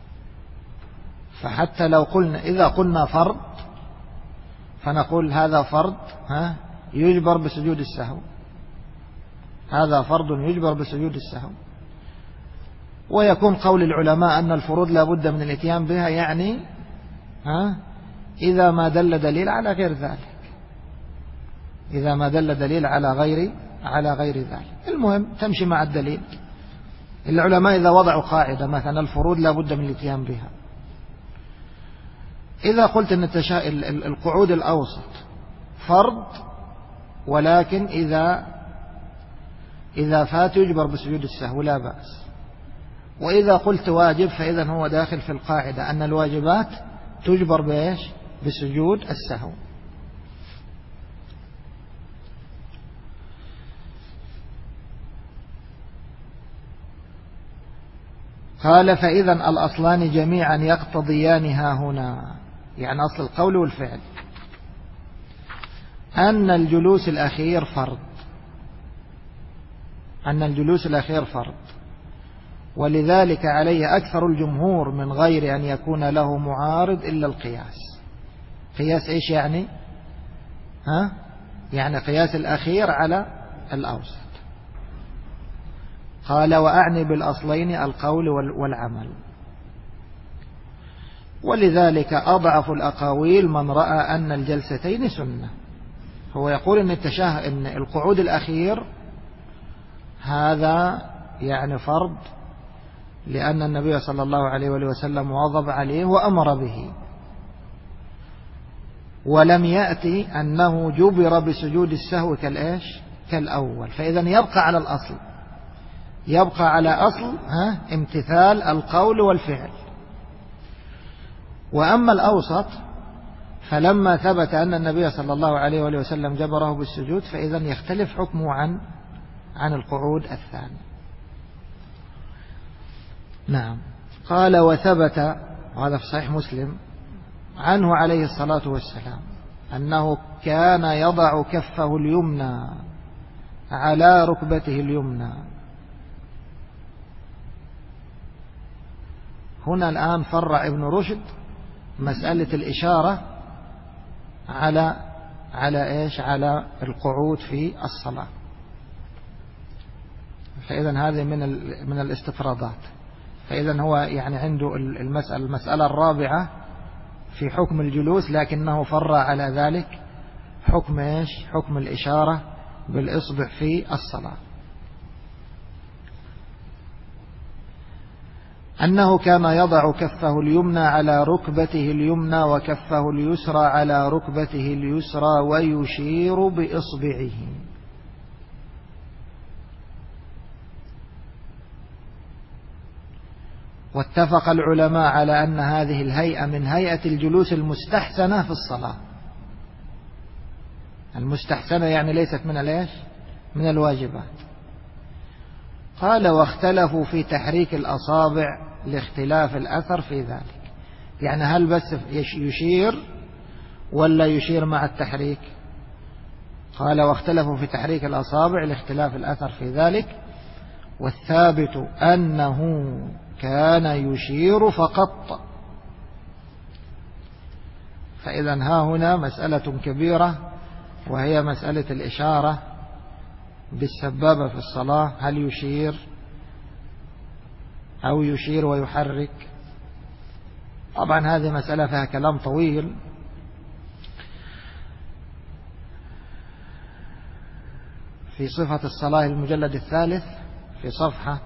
فحتى لو قلنا إذا قلنا فرض فنقول هذا فرض يجبر بسجود السهو، هذا فرض يجبر بسجود السهو. ويكون قول العلماء أن الفروض لا بد من الاتيان بها، يعني إذا ما دل دليل على غير ذلك، إذا ما دل دليل على غير ذلك. المهم تمشي مع الدليل. العلماء إذا وضعوا قاعدة مثلا الفروض لا بد من الاتيان بها، إذا قلت أن القعود الأوسط فرض ولكن إذا فات يجبر بسجود السهو لا بأس، وإذا قلت واجب فإذا هو داخل في القاعدة أن الواجبات تجبر بإيش؟ بسجود السهو. قال فإذا الأصلان جميعا يقتضيانها هنا، يعني أصل القول والفعل، أن الجلوس الأخير فرض، ولذلك عليه أكثر الجمهور من غير أن يكون له معارض إلا القياس. قياس إيش يعني؟ يعني قياس الأخير على الأوسط. قال وأعني بالأصلين القول والعمل. ولذلك أضعف الأقاويل من رأى أن الجلستين سنة. هو يقول إن القعود الأخير هذا يعني فرض، لأن النبي صلى الله عليه وسلم واظب عليه وأمر به، ولم يأتي أنه جبر بسجود السهو كالأول. فإذا يبقى على الأصل، يبقى على أصل امتثال القول والفعل. وأما الأوسط فلما ثبت أن النبي صلى الله عليه وسلم جبره بالسجود فإذا يختلف حكمه عن القعود الثاني. نعم. قال وثبت، وهذا في صحيح مسلم، عنه عليه الصلاة والسلام أنه كان يضع كفه اليمنى على ركبته اليمنى. هنا الآن فرع ابن رشد مسألة الإشارة على القعود في الصلاة. فإذا هذه من الاستفراضات. فإذا هو يعني عنده المسألة الرابعة في حكم الجلوس، لكنه فرع على ذلك حكم الإشارة بالإصبع في الصلاة. أنه كان يضع كفه اليمنى على ركبته اليمنى وكفه اليسرى على ركبته اليسرى ويشير بإصبعه. واتفق العلماء على أن هذه الهيئة من هيئة الجلوس المستحسنة في الصلاة. المستحسنة يعني ليست من الواجبات. قال واختلفوا في تحريك الأصابع لاختلاف الأثر في ذلك. يعني هل بس يشير ولا يشير مع التحريك؟ قال واختلفوا في تحريك الأصابع لاختلاف الأثر في ذلك، والثابت أنه كان يشير فقط. فإذا ها هنا مسألة كبيرة، وهي مسألة الإشارة بالسبابة في الصلاة. هل يشير أو يشير ويحرك؟ طبعا هذه مسألة فيها كلام طويل. في صفة الصلاة المجلد الثالث في صفحة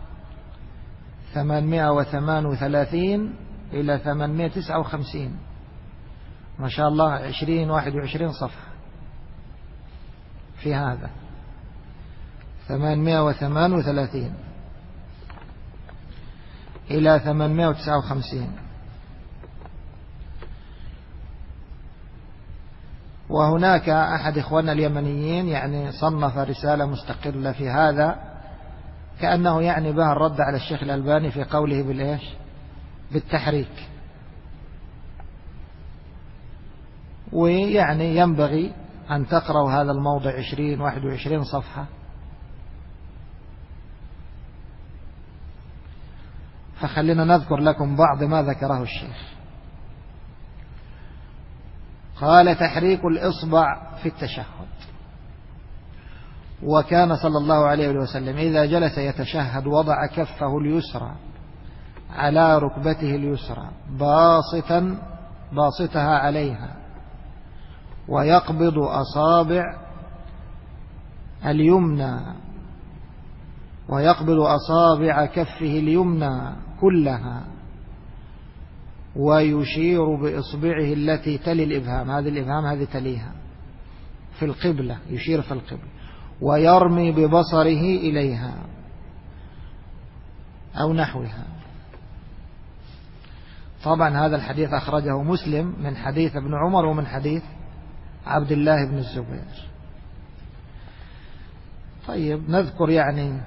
838 إلى 859، ما شاء الله 21 صفحة في هذا. 838 إلى 859. وهناك أحد إخواننا اليمنيين يعني صنف رسالة مستقلة في هذا، كأنه يعني بها الرد على الشيخ الألباني في قوله بالتحريك. ويعني ينبغي أن تقرأوا هذا الموضع 21 صفحة. فخلينا نذكر لكم بعض ما ذكره الشيخ. قال تحريك الإصبع في التشهد. وكان صلى الله عليه وسلم إذا جلس يتشهد وضع كفه اليسرى على ركبته اليسرى باسطها عليها، ويقبض أصابع كفه اليمنى كلها، ويشير بإصبعه التي تلي الإبهام. هذه الإبهام هذه تليها في القبلة، يشير في القبلة، ويرمي ببصره إليها أو نحوها. طبعا هذا الحديث أخرجه مسلم من حديث ابن عمر ومن حديث عبد الله بن الزبير. طيب نذكر يعني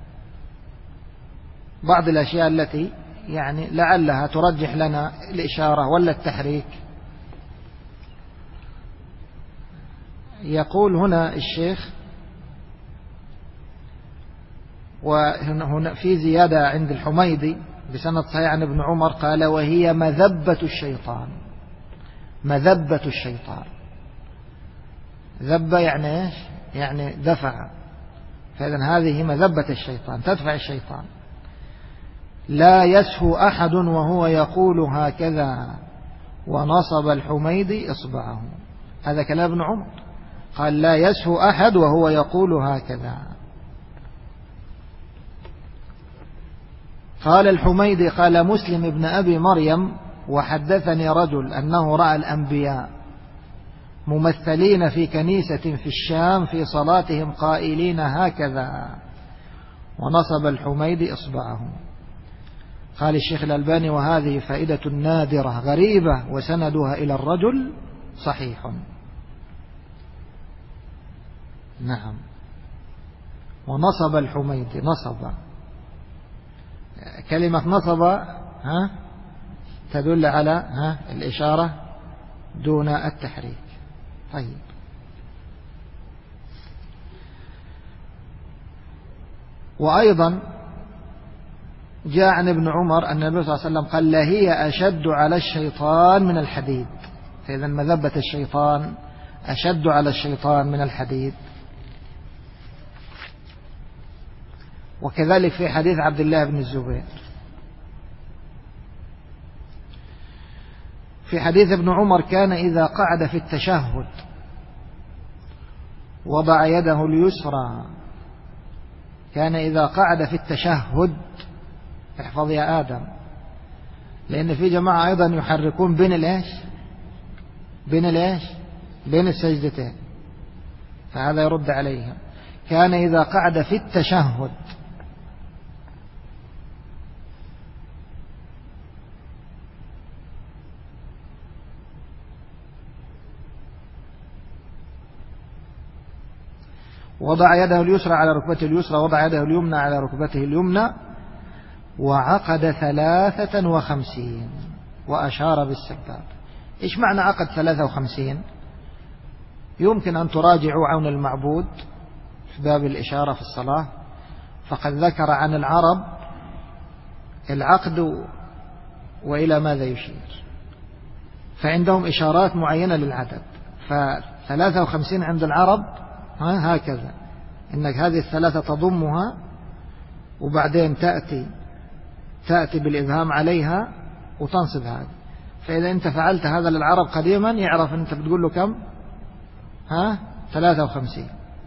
بعض الأشياء التي يعني لعلها ترجح لنا الإشارة ولا التحريك. يقول هنا الشيخ وهنا في زيادة عند الحميدي بسند صحيح عن ابن عمر قال وهي مذبة الشيطان. ذب يعني إيش؟ يعني دفع. فإذن هذه مذبة الشيطان، تدفع الشيطان. لا يسهو أحد وهو يقول هكذا ونصب الحميدي إصبعه. هذا كلام ابن عمر، قال لا يسهو أحد وهو يقول هكذا. قال الحميدي قال مسلم ابن أبي مريم وحدثني رجل أنه رأى الأنبياء ممثلين في كنيسة في الشام في صلاتهم قائلين هكذا ونصب الحميدي إصبعه. قال الشيخ الألباني وهذه فائدة نادرة غريبة وسندها إلى الرجل صحيح. نعم. ونصب الحميدي، نصب، كلمة نصب تدل على الإشارة دون التحريك. طيب. وأيضا جاء عن ابن عمر أن النبي صلى الله عليه وسلم قال لا هي أشد على الشيطان من الحديد. فإذا مذبة الشيطان أشد على الشيطان من الحديد. وكذلك في حديث عبد الله بن الزبير. في حديث ابن عمر كان إذا قعد في التشهد وضع يده اليسرى، كان إذا قعد في التشهد، احفظ يا آدم، لأن في جماعة أيضا يحركون بين الإيش؟ بين السجدتين، فهذا يرد عليهم. كان إذا قعد في التشهد وضع يده اليسرى على ركبته اليسرى، وضع يده اليمنى على ركبته اليمنى، وعقد 53 وأشار بالسباب. إيش معنى عقد 53؟ يمكن أن تراجعوا عون المعبود في باب الإشارة في الصلاة، فقد ذكر عن العرب العقد وإلى ماذا يشير، فعندهم إشارات معينة للعدد. ف53 عند العرب هكذا، إنك هذه الثلاثة تضمها وبعدين تأتي بالإبهام عليها وتنصب هذا. فإذا أنت فعلت هذا للعرب قديما يعرف أن أنت بتقول له كم؟ 53.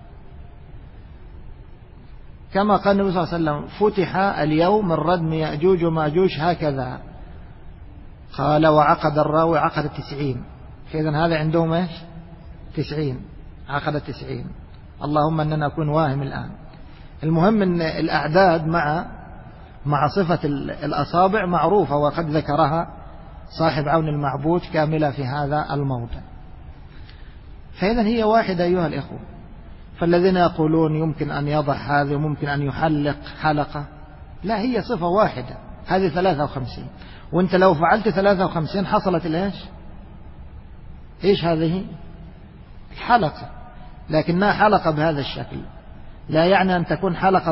كما قال النبي صلى الله عليه وسلم فتح اليوم من ردم يأجوج وماجوج هكذا، قال وعقد الراوي عقد 90. فإذا هذا عندهم إيش؟ 90، عقد 90. اللهم أننا نكون واهم الآن. المهم أن الأعداد مع صفة الأصابع معروفة، وقد ذكرها صاحب عون المعبود كاملة في هذا الموضع. فإذا هي واحدة أيها الإخوة. فالذين يقولون يمكن أن يضع هذا وممكن أن يحلق حلقة، لا، هي صفة واحدة، هذه 53. وانت لو فعلت 53 حصلت إيش هذه؟ الحلقة، لكنها حلقة بهذا الشكل، لا يعني أن تكون حلقة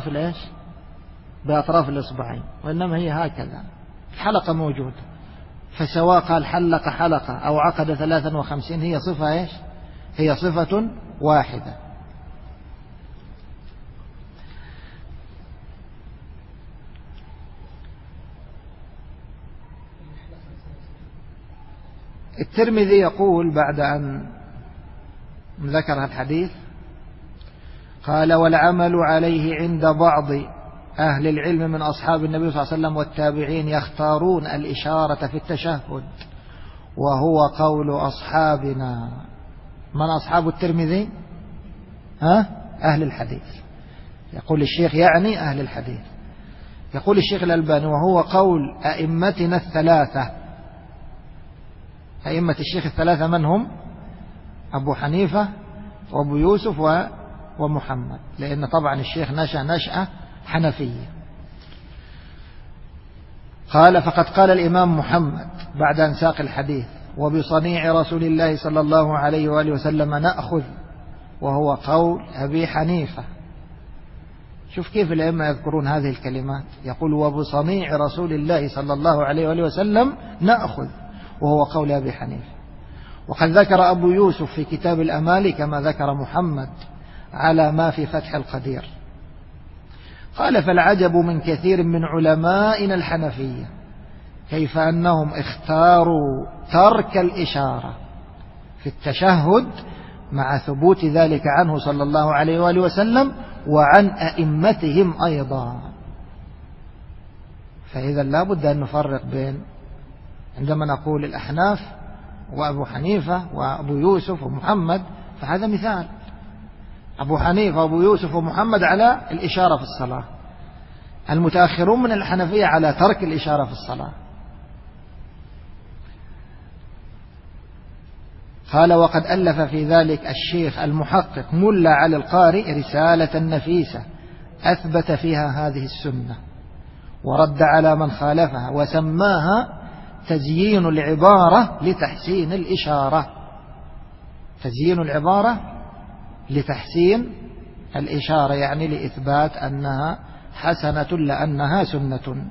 بأطراف الإصبعين، وإنما هي هكذا الحلقة موجودة. فسواء قال حلق حلقة أو عقد 53 هي صفة إيش؟ هي صفة واحدة. الترمذي يقول بعد أن ذكر الحديث قال والعمل عليه عند بعض أهل العلم من أصحاب النبي صلى الله عليه وسلم والتابعين يختارون الإشارة في التشهد، وهو قول أصحابنا. من أصحاب الترمذي؟ أهل الحديث. يقول الشيخ يعني أهل الحديث. يقول الشيخ الألباني وهو قول أئمتنا الثلاثة. أئمة الشيخ الثلاثة من هم؟ أبو حنيفة وأبو يوسف ومحمد، لأن طبعا الشيخ نشأة حنفية. قال فقد قال الإمام محمد بعد أن ساق الحديث وبصنيع رسول الله صلى الله عليه وآله وسلم نأخذ، وهو قول أبي حنيفة. شوف كيف الأئمة يذكرون هذه الكلمات، يقول وبصنيع رسول الله صلى الله عليه وآله وسلم نأخذ، وهو قول أبي حنيفة. وقد ذكر أبو يوسف في كتاب الأمالي كما ذكر محمد على ما في فتح القدير. قال: فالعجب من كثير من علمائنا الحنفية كيف أنهم اختاروا ترك الإشارة في التشهد مع ثبوت ذلك عنه صلى الله عليه وآله وسلم وعن أئمتهم أيضا. فإذا لا بد أن نفرق بين، عندما نقول الأحناف وأبو حنيفة وأبو يوسف ومحمد فهذا مثال، أبو حنيفة وأبو يوسف ومحمد على الإشارة في الصلاة، المتأخرون من الحنفية على ترك الإشارة في الصلاة. قال: وقد ألف في ذلك الشيخ المحقق ملا علي القاري رسالة نفيسة أثبت فيها هذه السنة ورد على من خالفها، وسماها تزيين العبارة لتحسين الإشارة. تزيين العبارة لتحسين الإشارة يعني لإثبات أنها حسنة لأنها سنة.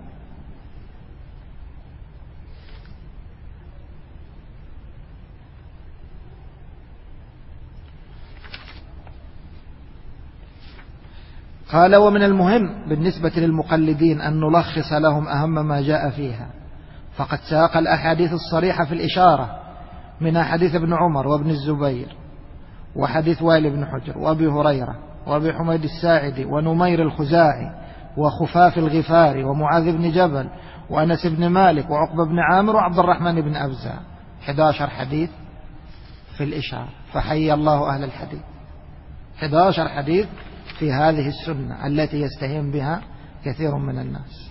قال: ومن المهم بالنسبة للمقلدين أن نلخص لهم أهم ما جاء فيها، فقد ساق الأحاديث الصريحة في الإشارة من حديث ابن عمر وابن الزبير وحديث وائل بن حجر وأبي هريرة وأبي حميد الساعدي ونمير الخزاعي وخفاف الغفاري ومعاذ بن جبل وأنس بن مالك وعقبة بن عامر وعبد الرحمن بن أبزة. 11 حديث في الإشارة، فحي الله أهل الحديث. 11 حديث في هذه السنة التي يستهين بها كثير من الناس.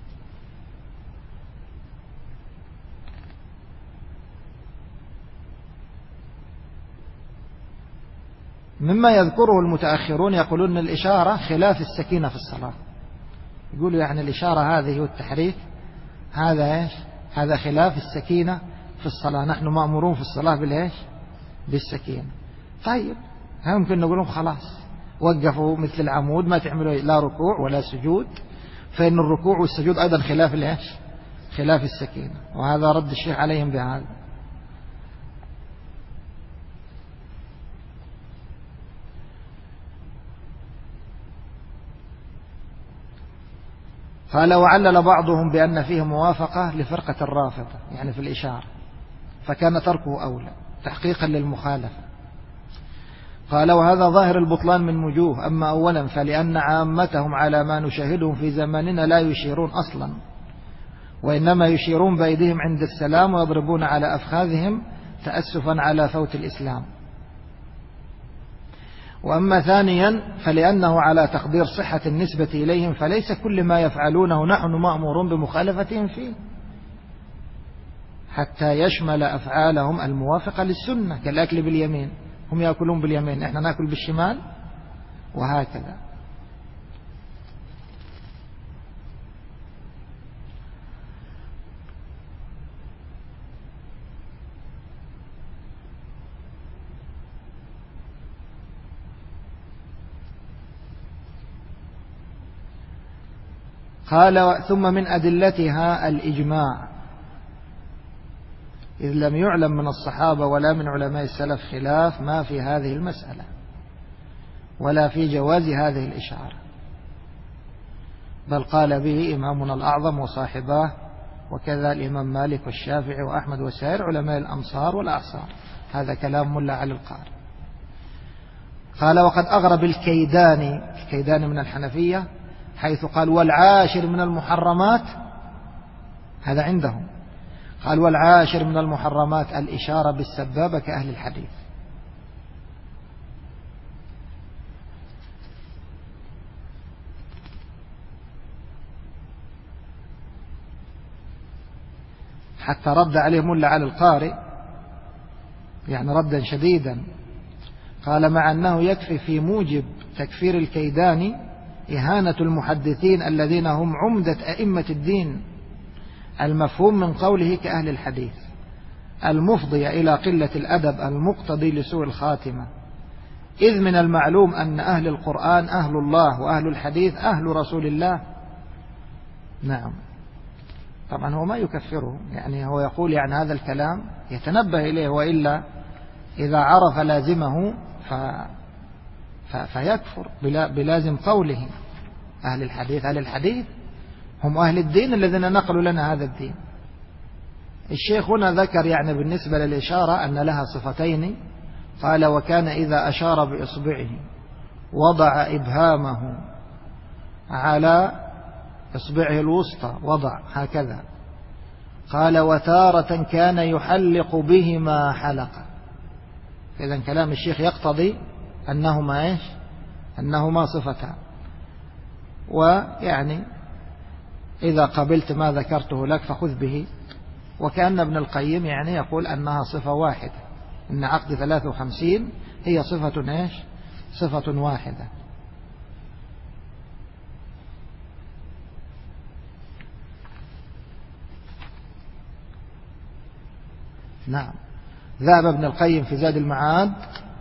مما يذكره المتأخرون يقولون الإشارة خلاف السكينة في الصلاة، يقولوا يعني الإشارة هذه والتحريك هذا إيش؟ هذا خلاف السكينة في الصلاة، نحن مأمورون في الصلاة بالإيش؟ بالسكينة. طيب ممكن نقولهم خلاص وقفوا مثل العمود، ما تعملوا لا ركوع ولا سجود، فإن الركوع والسجود أيضا خلاف الإيش؟ خلاف السكينة. وهذا رد الشيخ عليهم بهذا. قال: وعلل بعضهم بأن فيه موافقة لفرقة الرافضة يعني في الإشارة، فكان تركه أولى تحقيقا للمخالفة. قال: وهذا ظاهر البطلان من وجوه. أما أولا فلأن عامتهم على ما نشاهدهم في زماننا لا يشيرون أصلا، وإنما يشيرون بأيديهم عند السلام ويضربون على أفخاذهم تأسفا على فوت الإسلام. وأما ثانيا فلأنه على تقدير صحة النسبة إليهم، فليس كل ما يفعلونه نحن مأمورون بمخالفتهم فيه، حتى يشمل أفعالهم الموافقة للسنة كالأكل باليمين، هم يأكلون باليمين نحن نأكل بالشمال، وهكذا. قال: ثم من أدلتها الإجماع، إذ لم يعلم من الصحابة ولا من علماء السلف خلاف ما في هذه المسألة ولا في جواز هذه الإشارة، بل قال به إمامنا الأعظم وصاحباه، وكذا الإمام مالك والشافعي وأحمد وسائر علماء الأمصار والأعصار. هذا كلام ملا علي القاري. قال: وقد أغرب الكيداني من الحنفية حيث قال: والعاشر من المحرمات، هذا عندهم، قال: والعاشر من المحرمات الإشارة بالسبابة كأهل الحديث. حتى رد عليه ملا علي القاري يعني ردا شديدا. قال: مع أنه يكفي في موجب تكفير الكيداني إهانة المحدثين الذين هم عمدة أئمة الدين، المفهوم من قوله كأهل الحديث، المفضية إلى قلة الأدب المقتضي لسوء الخاتمة، إذ من المعلوم أن أهل القرآن أهل الله وأهل الحديث أهل رسول الله. نعم. طبعا هو ما يكفره، يعني هو يقول يعني هذا الكلام يتنبه إليه، وإلا إذا عرف لازمه فيكفر بلازم قوله. أهل الحديث هم أهل الدين الذين نقلوا لنا هذا الدين. الشيخ هنا ذكر يعني بالنسبة للإشارة أن لها صفتين. قال: وكان إذا أشار بإصبعه وضع إبهامه على إصبعه الوسطى، وضع هكذا. قال: وتارة كان يحلق بهما حلقة. إذن كلام الشيخ يقتضي أنهما صفتان. ويعني إذا قبلت ما ذكرته لك فخذ به. وكأن ابن القيم يعني يقول أنها صفة واحدة، إن عقد 53 هي صفة واحدة. نعم. ذهب ابن القيم في زاد المعاد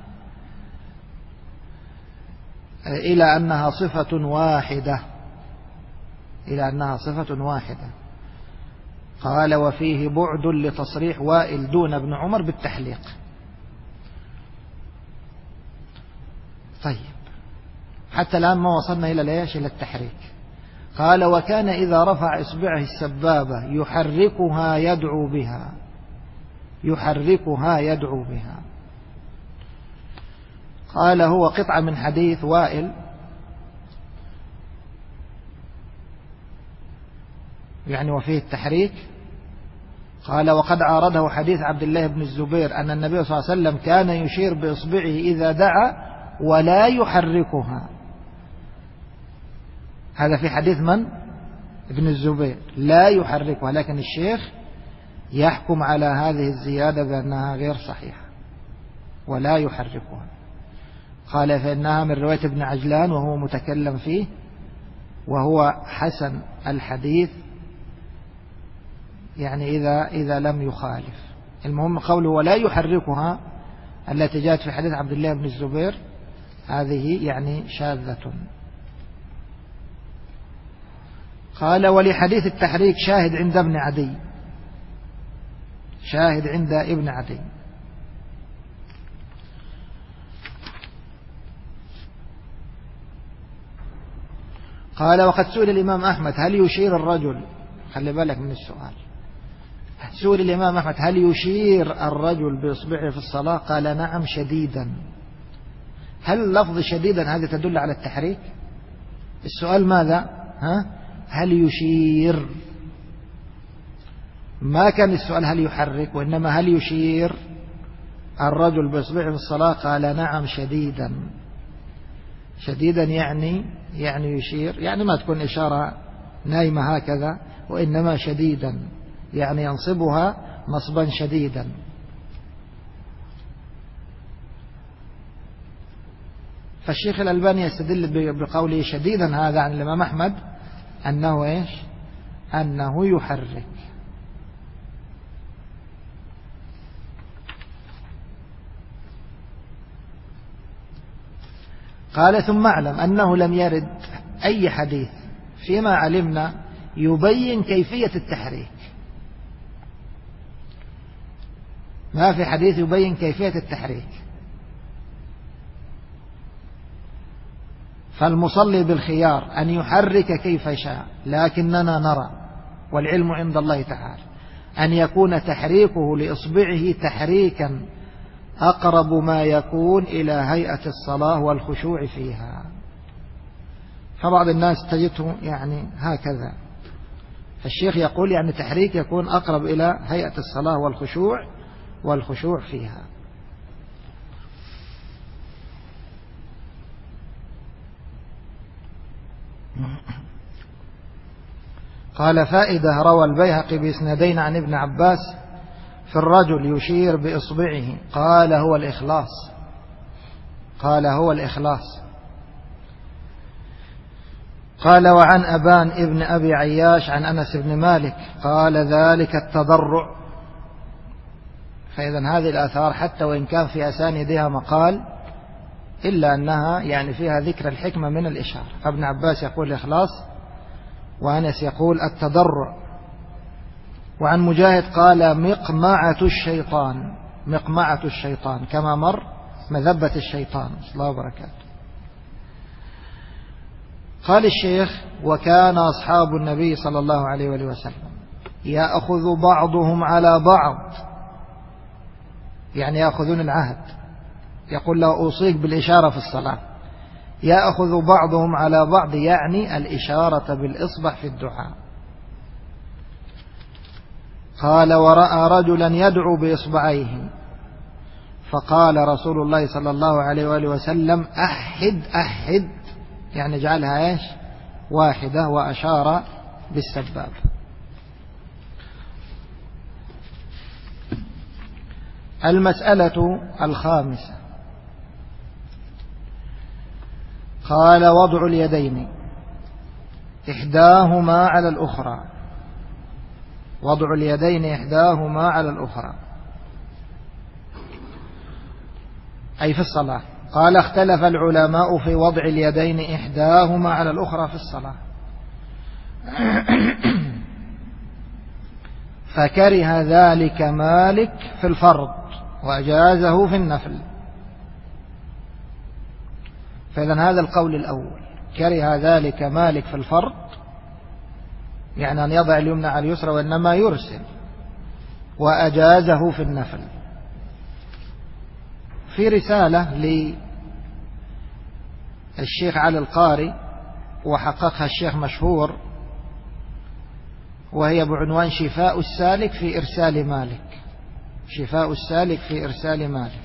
إلى أنها صفة واحدة. قال: وفيه بعد لتصريح وائل دون ابن عمر بالتحليق. طيب، حتى الآن ما وصلنا إلى التحريك. قال: وكان إذا رفع إصبعه السبابة يحركها يدعو بها. قال: هو قطعة من حديث وائل، يعني وفيه التحريك. قال: وقد عارضه حديث عبد الله بن الزبير أن النبي صلى الله عليه وسلم كان يشير بإصبعه إذا دعا ولا يحركها. هذا في حديث من؟ ابن الزبير، لا يحركها. لكن الشيخ يحكم على هذه الزيادة بأنها غير صحيحة، ولا يحركها. قال: فإنها من رواية ابن عجلان وهو متكلم فيه، وهو حسن الحديث، يعني إذا لم يخالف. المهم قوله ولا يحركها التي جاءت في حديث عبد الله بن الزبير هذه يعني شاذة. قال: ولحديث التحريك شاهد عند ابن عدي. قال: وقد سئل الإمام أحمد هل يشير الرجل، خلي بالك من السؤال، سئل الإمام أحمد هل يشير الرجل بإصبعه في الصلاة؟ قال: نعم شديدا. هل لفظ شديدا هذه تدل على التحريك؟ السؤال ماذا؟ هل يشير؟ ما كان السؤال هل يحرك، وإنما هل يشير الرجل بإصبعه في الصلاة؟ قال: نعم شديدا. شديدا يعني يشير، يعني ما تكون إشارة نايمة هكذا، وإنما شديدا يعني ينصبها نصبا شديدا. فالشيخ الألباني يستدل بقوله شديدا هذا عن الإمام أحمد أنه يحرك. قال: ثم اعلم أنه لم يرد أي حديث فيما علمنا يبين كيفية التحريك. ما في حديث يبين كيفية التحريك. فالمصلي بالخيار أن يحرك كيف شاء، لكننا نرى والعلم عند الله تعالى أن يكون تحريكه لإصبعه تحريكا أقرب ما يكون إلى هيئة الصلاة والخشوع فيها. فبعض الناس تجده يعني هكذا. فالشيخ يقول يعني تحريك يكون أقرب إلى هيئة الصلاة والخشوع فيها. قال: فائدة: روى البيهقي بإسنادين عن ابن عباس في الرجل يشير بإصبعه قال: هو الإخلاص. قال: وعن أبان ابن أبي عياش عن أنس بن مالك قال: ذلك التضرع. فإذا هذه الآثار حتى وإن كان في أسانيدها مقال إلا أنها يعني فيها ذكر الحكمة من الإشارة. فابن عباس يقول الإخلاص، وأنس يقول التضرع. وعن مجاهد قال مقمعة الشيطان، مقمعة الشيطان كما مر مذبة الشيطان صلى الله وبركاته. قال الشيخ: وكان أصحاب النبي صلى الله عليه وآله وسلم يأخذ بعضهم على بعض، يعني يأخذون العهد، يقول له أوصيك بالإشارة في الصلاة، يأخذ بعضهم على بعض يعني الإشارة بالإصبع في الدعاء. قال: ورأى رجلا يدعو بإصبعيه، فقال رسول الله صلى الله عليه وآله وسلم: أحد أحد، يعني اجعلها إيش؟ واحدة، وأشار بالسباب. المسألة الخامسة، قال: وضع اليدين إحداهما على الأخرى، وضع اليدين إحداهما على الأخرى أي في الصلاة. قال: اختلف العلماء في وضع اليدين إحداهما على الأخرى في الصلاة، فكره ذلك مالك في الفرض وأجازه في النفل. فإذن هذا القول الأول، كره ذلك مالك في الفرض، يعني أن يضع اليمنى على اليسرى وإنما يرسل، وأجازه في النفل. في رسالة للشيخ علي القاري وحققها الشيخ مشهور، وهي بعنوان شفاء السالك في إرسال مالك، شفاء السالك في إرسال مالك.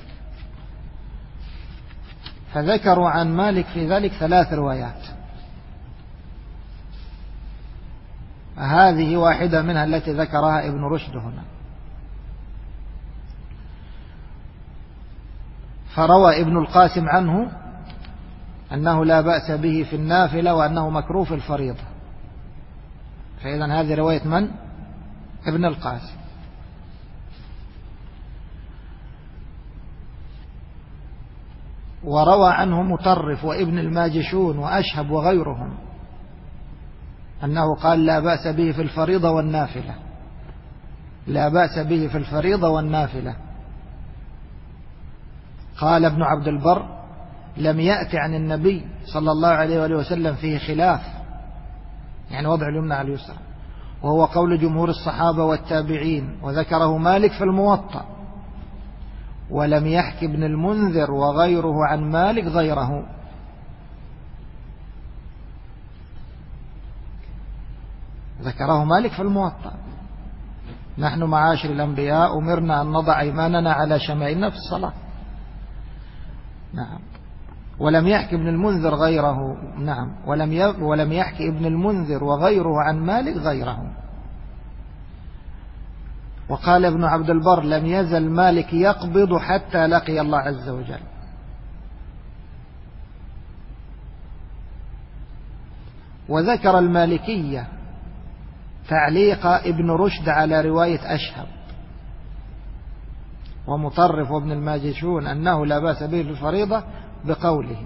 فذكروا عن مالك في ذلك 3 روايات، هذه واحدة منها التي ذكرها ابن رشد هنا. فروى ابن القاسم عنه أنه لا بأس به في النافلة وأنه مكروه في الفريضة. فإذن هذه رواية من؟ ابن القاسم. وروى عنه مطرف وابن الماجشون وأشهب وغيرهم أنه قال لا بأس به في الفريضة والنافلة، لا بأس به في الفريضة والنافلة. قال ابن عبد البر: لم يأتي عن النبي صلى الله عليه وآله وسلم فيه خلاف، يعني وضع اليمنى على اليسرى، وهو قول جمهور الصحابة والتابعين، وذكره مالك في الموطأ. ولم يحكي ابن المنذر وغيره عن مالك غيره. ذكره مالك في الموطأ: نحن معاشر الأنبياء أمرنا أن نضع أيماننا على شمائلنا في الصلاة. نعم. ولم يحكي ابن المنذر غيره. نعم. ولم يحكي ابن المنذر وغيره عن مالك غيره. وقال ابن عبد البر: لم يزل مالك يقبض حتى لقي الله عز وجل. وذكر المالكية تعليق ابن رشد على رواية أشهب ومطرف وابن الماجشون أنه لا بأس به في الفريضة بقولهم،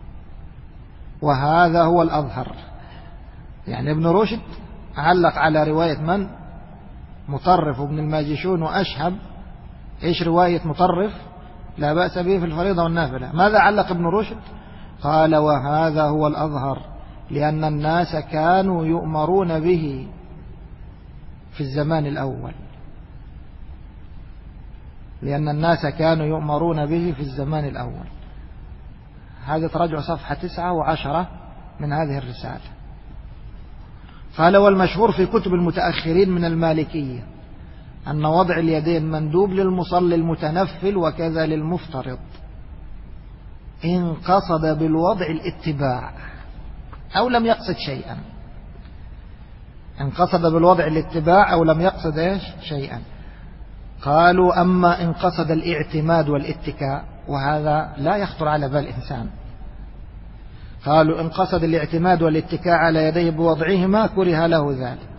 وهذا هو الأظهر. يعني ابن رشد علق على رواية من؟ مطرف وابن الماجشون وأشهب. إيش رواية مطرف؟ لا بأس به في الفريضة والنافلة. ماذا علق ابن رشد؟ قال: وهذا هو الأظهر، لأن الناس كانوا يؤمرون به في الزمان الأول، لأن الناس كانوا يؤمرون به في الزمان الأول. هذا تراجع صفحة 9 و10 من هذه الرسالة. قال: والمشهور في كتب المتأخرين من المالكية أن وضع اليدين مندوب للمصلي المتنفل وكذا للمفترض، إن قصد بالوضع الاتباع أو لم يقصد شيئا. إن قصد بالوضع الاتباع أو لم يقصد إيش شيئا. قالوا: أما إن قصد الاعتماد والاتكاء، وهذا لا يخطر على بال إنسان. قالوا: إن قصد الاعتماد والاتكاء على يديه بوضعهما كره له ذلك.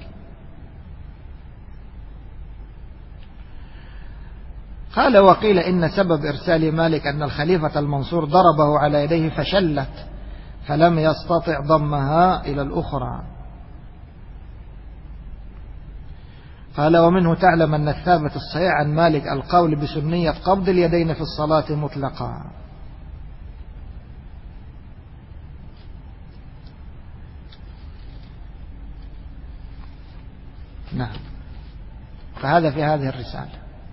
قال: وقيل إن سبب إرسال مالك أن الخليفة المنصور ضربه على يديه فشلت فلم يستطع ضمها إلى الأخرى. قال ومنه تعلم أن الثابت الصحيح عن مالك القول بسنية قبض اليدين في الصلاة مطلقا. نعم. فهذا في هذه الرسالة.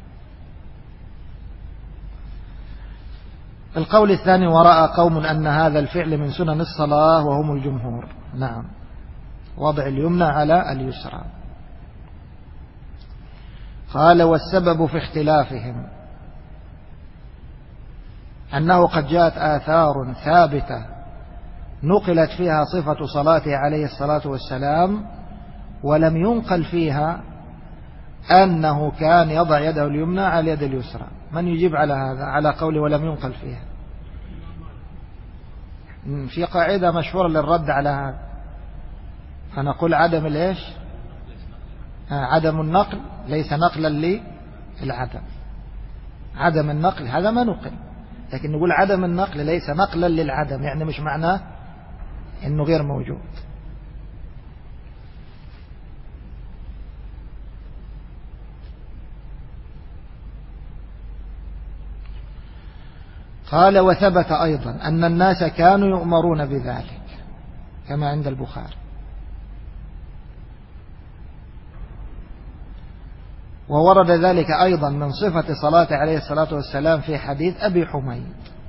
القول الثاني ورأى قوم أن هذا الفعل من سنن الصلاة وهم الجمهور. نعم. وضع اليمنى على اليسرى. قال والسبب في اختلافهم أنه قد جاءت آثار ثابتة نقلت فيها صفة صلاته عليه الصلاة والسلام ولم ينقل فيها أنه كان يضع يده اليمنى على يد اليسرى. من يجيب على هذا على قول ولم ينقل فيها؟ في قاعدة مشهورة للرد على هذا، فنقول عدم الإيش؟ عدم النقل ليس نقلا للعدم. عدم النقل هذا ما نقل، لكن نقول عدم النقل ليس نقلا للعدم، يعني مش معناه إنه غير موجود. قال وثبت أيضا أن الناس كانوا يؤمرون بذلك كما عند البخاري، وورد ذلك أيضا من صفة صلاة عليه الصلاة والسلام في حديث أبي حميد.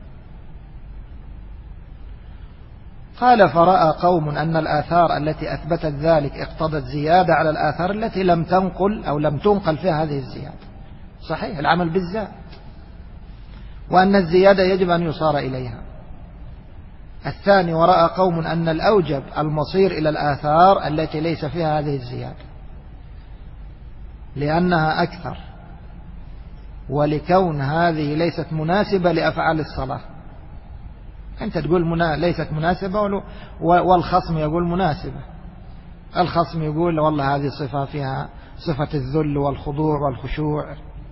قال فرأى قوم أن الآثار التي أثبتت ذلك اقتضت زيادة على الآثار التي لم تنقل أو لم تنقل فيها هذه الزيادة. صحيح العمل بالزاد، وأن الزيادة يجب أن يصار إليها. الثاني ورأى قوم أن الأوجب المصير إلى الآثار التي ليس فيها هذه الزيادة لأنها أكثر، ولكون هذه ليست مناسبة لأفعال الصلاة. أنت تقول ليست مناسبة والخصم يقول مناسبة. الخصم يقول والله هذه صفة فيها صفة الذل والخضوع والخشوع.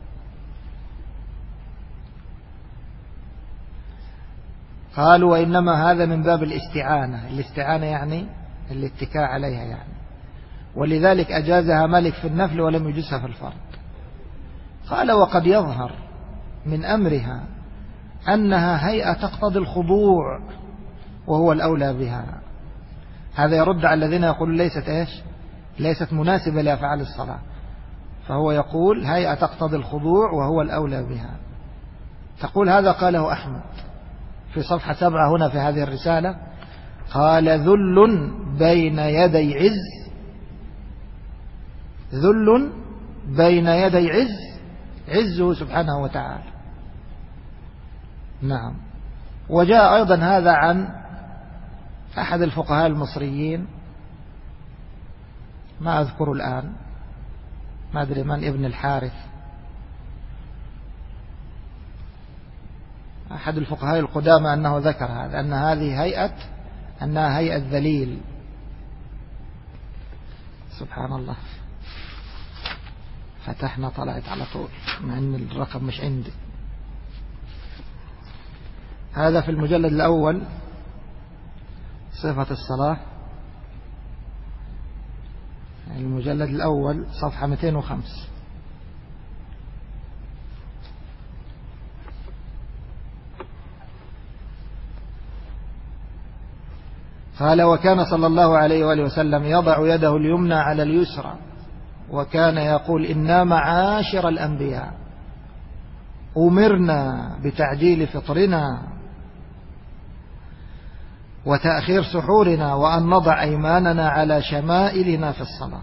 قالوا وإنما هذا من باب الاستعانة. الاستعانة يعني الاتكاء عليها يعني، ولذلك أجازها مالك في النفل ولم يجزها في الفرض. قال وقد يظهر من أمرها أنها هيئة تقتضي الخضوع وهو الأولى بها. هذا يرد على الذين يقولون ليست إيش؟ ليست مناسبة لأفعال الصلاة، فهو يقول هيئة تقتضي الخضوع وهو الأولى بها. تقول هذا قاله أحمد في صفحة 7 هنا في هذه الرسالة. قال ذل بين يدي عز، ذل بين يدي عزه سبحانه وتعالى. نعم. وجاء أيضا هذا عن أحد الفقهاء المصريين ما أذكر الآن، ما أدري من، ابن الحارث، أحد الفقهاء القدامى، أنه ذكر هذا، أن هذه أنها هيئة ذليل. سبحان الله، فتحنا طلعت على طول مع أن الرقم مش عندي. هذا في المجلد الأول صفة الصلاة، المجلد الأول صفحة 205. قال وكان صلى الله عليه وآله وسلم يضع يده اليمنى على اليسرى، وكان يقول إنا معاشر الأنبياء أمرنا بتعجيل فطرنا وتأخير سحورنا وأن نضع أيماننا على شمائلنا في الصلاة.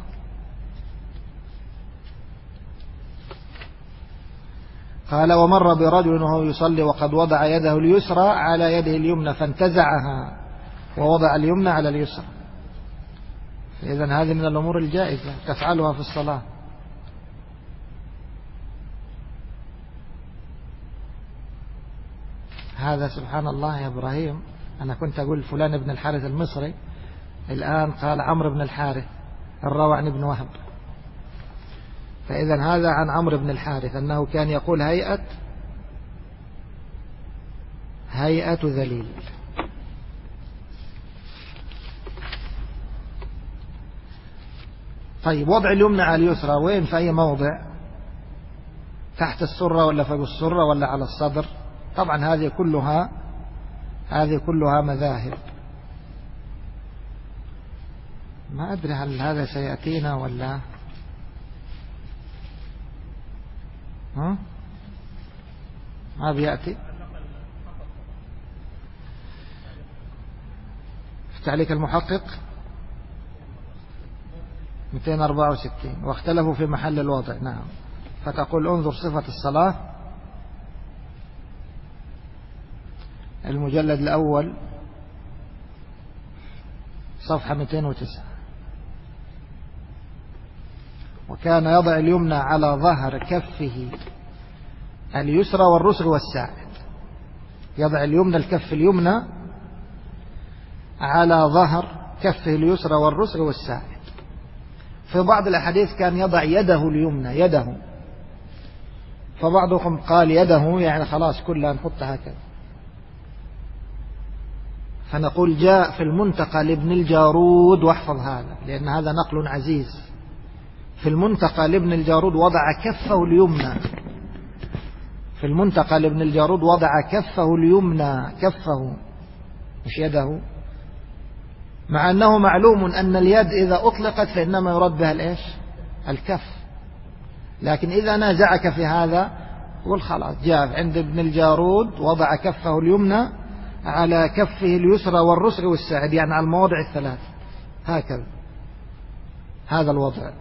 قال ومر برجل وهو يصلي وقد وضع يده اليسرى على يده اليمنى فانتزعها ووضع اليمنى على اليسرى. إذن هذه من الأمور الجائزة تفعلها في الصلاة. هذا سبحان الله يا إبراهيم، أنا كنت أقول فلان ابن الحارث المصري، الآن قال عمرو بن الحارث الروع عن ابن وهب. فإذن هذا عن عمرو بن الحارث أنه كان يقول هيئة ذليل. طيب وضع اليمنى على اليسرى وين؟ في أي موضع؟ تحت السرة ولا فوق السرة ولا على الصدر؟ طبعا هذه كلها مذاهب. ما أدري هل هذا سيأتينا ولا ما بيأتي. في تعليق المحقق 264 واختلفوا في محل الوضع. نعم. فتقول انظر صفة الصلاة المجلد الأول صفحة 209. وكان يضع اليمنى على ظهر كفه اليسرى والرسغ والساعد. يضع اليمنى الكف اليمنى على ظهر كفه اليسرى والرسغ والساعد. في بعض الأحاديث كان يضع يده اليمنى، يده، فبعضهم قال يده يعني خلاص كلها نحطها هكذا. فنقول جاء في المنتقى لابن الجارود، واحفظ هذا لأن هذا نقل عزيز. في المنتقى لابن الجارود وضع كفه اليمنى، في المنتقى لابن الجارود وضع كفه اليمنى، كفه مش يده، مع أنه معلوم أن اليد إذا أطلقت فإنما يراد بها الإيش؟ الكف. لكن إذا نازعك في هذا قل خلاص جاء عند ابن الجارود وضع كفه اليمنى على كفه اليسرى والرسغ والساعد، يعني على المواضع الثلاث هكذا، هذا الوضع.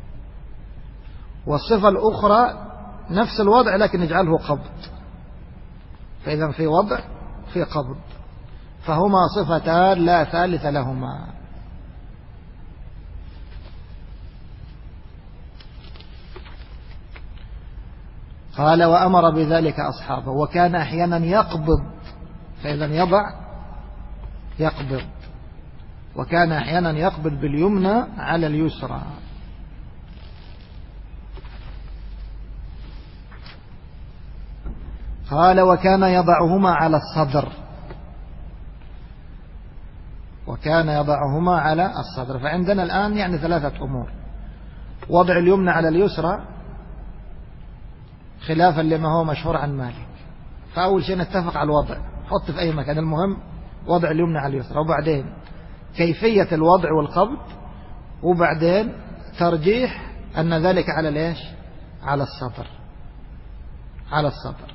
والصفة الأخرى نفس الوضع لكن اجعله قبض. فإذا في وضع في قبض، فهما صفتان لا ثالث لهما. قال وأمر بذلك أصحابه. وكان أحيانا يقبض، فإذا يضع يقبض. وكان أحيانا يقبض باليمنى على اليسرى. قال وكان يضعهما على الصدر. وكان يضعهما على الصدر. فعندنا الآن يعني ثلاثة أمور: وضع اليمنى على اليسرى خلافا لما هو مشهور عن مالك. فأول شيء نتفق على الوضع، حط في أي مكان، المهم وضع اليمنى على اليسرى. وبعدين كيفية الوضع والقبض، وبعدين ترجيح أن ذلك على الإيش؟ على الصدر، على الصدر.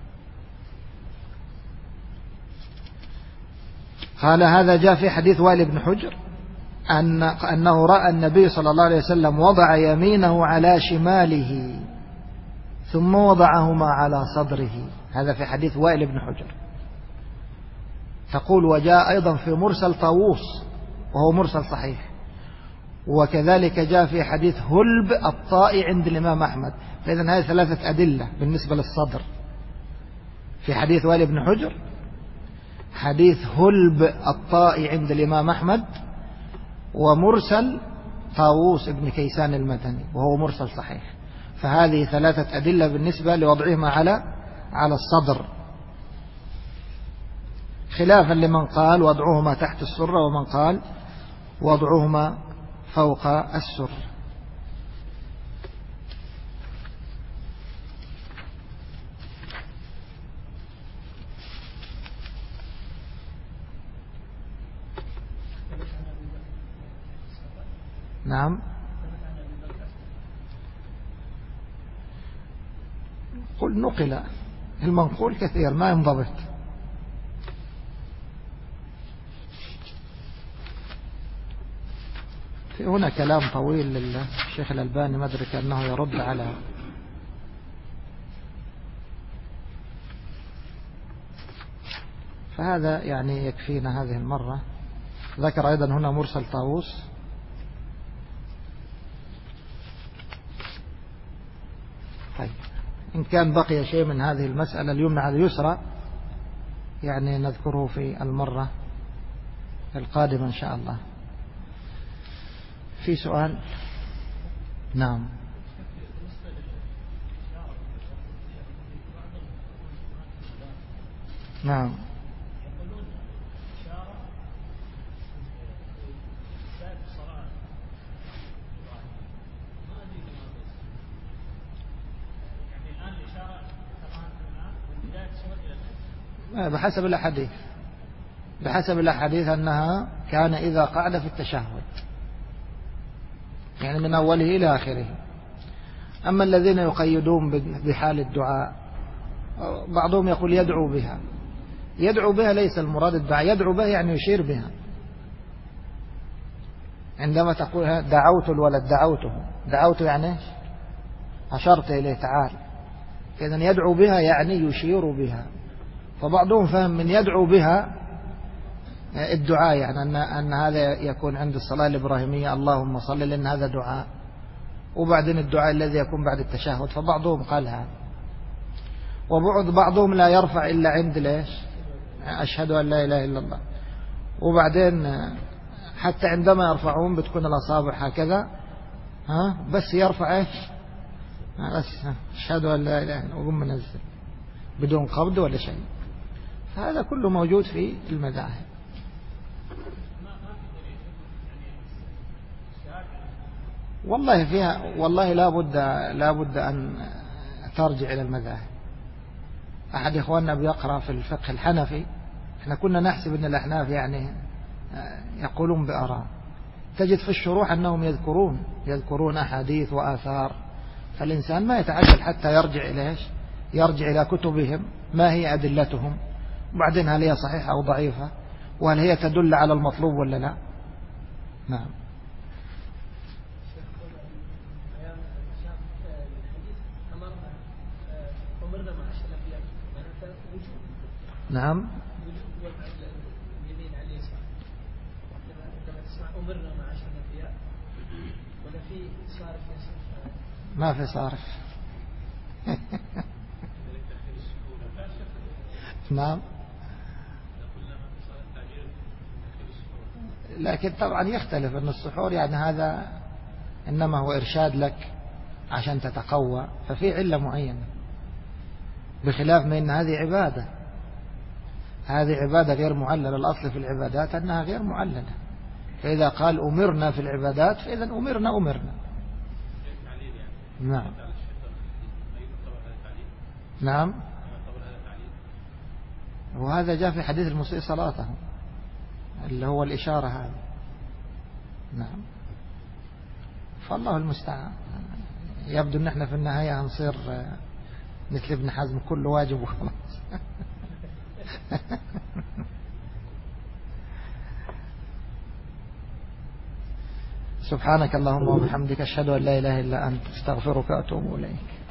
قال هذا جاء في حديث وائل بن حجر أنه رأى النبي صلى الله عليه وسلم وضع يمينه على شماله ثم وضعهما على صدره. هذا في حديث وائل بن حجر. تقول وجاء أيضا في مرسل طاووس وهو مرسل صحيح. وكذلك جاء في حديث هلب الطائي عند الإمام أحمد. فإذن هذه ثلاثة أدلة بالنسبة للصدر: في حديث وائل بن حجر، حديث هلب الطائي عند الإمام أحمد، ومرسل طاووس ابن كيسان المدني وهو مرسل صحيح. فهذه ثلاثة أدلة بالنسبة لوضعهما على الصدر، خلافا لمن قال وضعهما تحت السرة ومن قال وضعهما فوق السر. نعم. قل نقل، المنقول كثير ما ينضبط. في هنا كلام طويل للشيخ الألباني، ما أدري كأنه يرد على فهذا يعني يكفينا هذه المرة. ذكر أيضا هنا مرسل طاووس. طيب إن كان بقي شيء من هذه المسألة اليمنى على اليسرى يعني نذكره في المرة القادمة إن شاء الله. في سؤال؟ نعم. نعم. بحسب الأحاديث، بحسب الأحاديث أنها كان إذا قعد في التشهد، يعني من أوله إلى آخره. أما الذين يقيدون بحال الدعاء، بعضهم يقول يدعو بها. يدعو بها ليس المراد الدعاء، يدعو بها يعني يشير بها. عندما تقول دعوت الولد، دعوته يعني أشرت إليه تعال. إذن يدعو بها يعني يشير بها. فبعضهم فهم من يدعو بها الدعاء، يعني أن هذا يكون عند الصلاة الإبراهيمية اللهم صل، لأن هذا دعاء، وبعدين الدعاء الذي يكون بعد التشهد. فبعضهم قال هذا، وبعضهم لا يرفع إلا عند ليش أشهد أن لا إله إلا الله. وبعدين حتى عندما يرفعون بتكون الأصابع هكذا، بس يرفع إيش بس أشهد أن لا إله إلا الله وقم منزل بدون قبض ولا شيء. هذا كله موجود في المذاهب. والله فيها، والله لا بد أن ترجع إلى المذاهب. أحد إخواننا بيقرأ في الفقه الحنفي، احنا كنا نحسب أن الأحناف يعني يقولون بآراء، تجد في الشروح أنهم يذكرون أحاديث وآثار، فالإنسان ما يتعجل حتى يرجع إلى كتبهم ما هي أدلتهم، وبعدين هل هي صحيحة أو ضعيفة، وهل هي تدل على المطلوب ولا لا. نعم. نعم. ما في صارف. نعم. لكن طبعا يختلف أن السحور يعني هذا إنما هو إرشاد لك عشان تتقوى، ففي علة معينة، بخلاف ما إن هذه عبادة غير معللة. الأصل في العبادات أنها غير معللة، فإذا قال أمرنا في العبادات فإذا أمرنا. نعم. نعم. وهذا جاء في حديث المسيء صلاته اللي هو الإشارة هذا. نعم. فالله المستعان. يبدو أن احنا في النهاية هنصير مثل ابن حزم كل واجب وخلاص. سبحانك اللهم وبحمدك أشهد أن لا إله إلا أنت، استغفرك وأتوب إليك.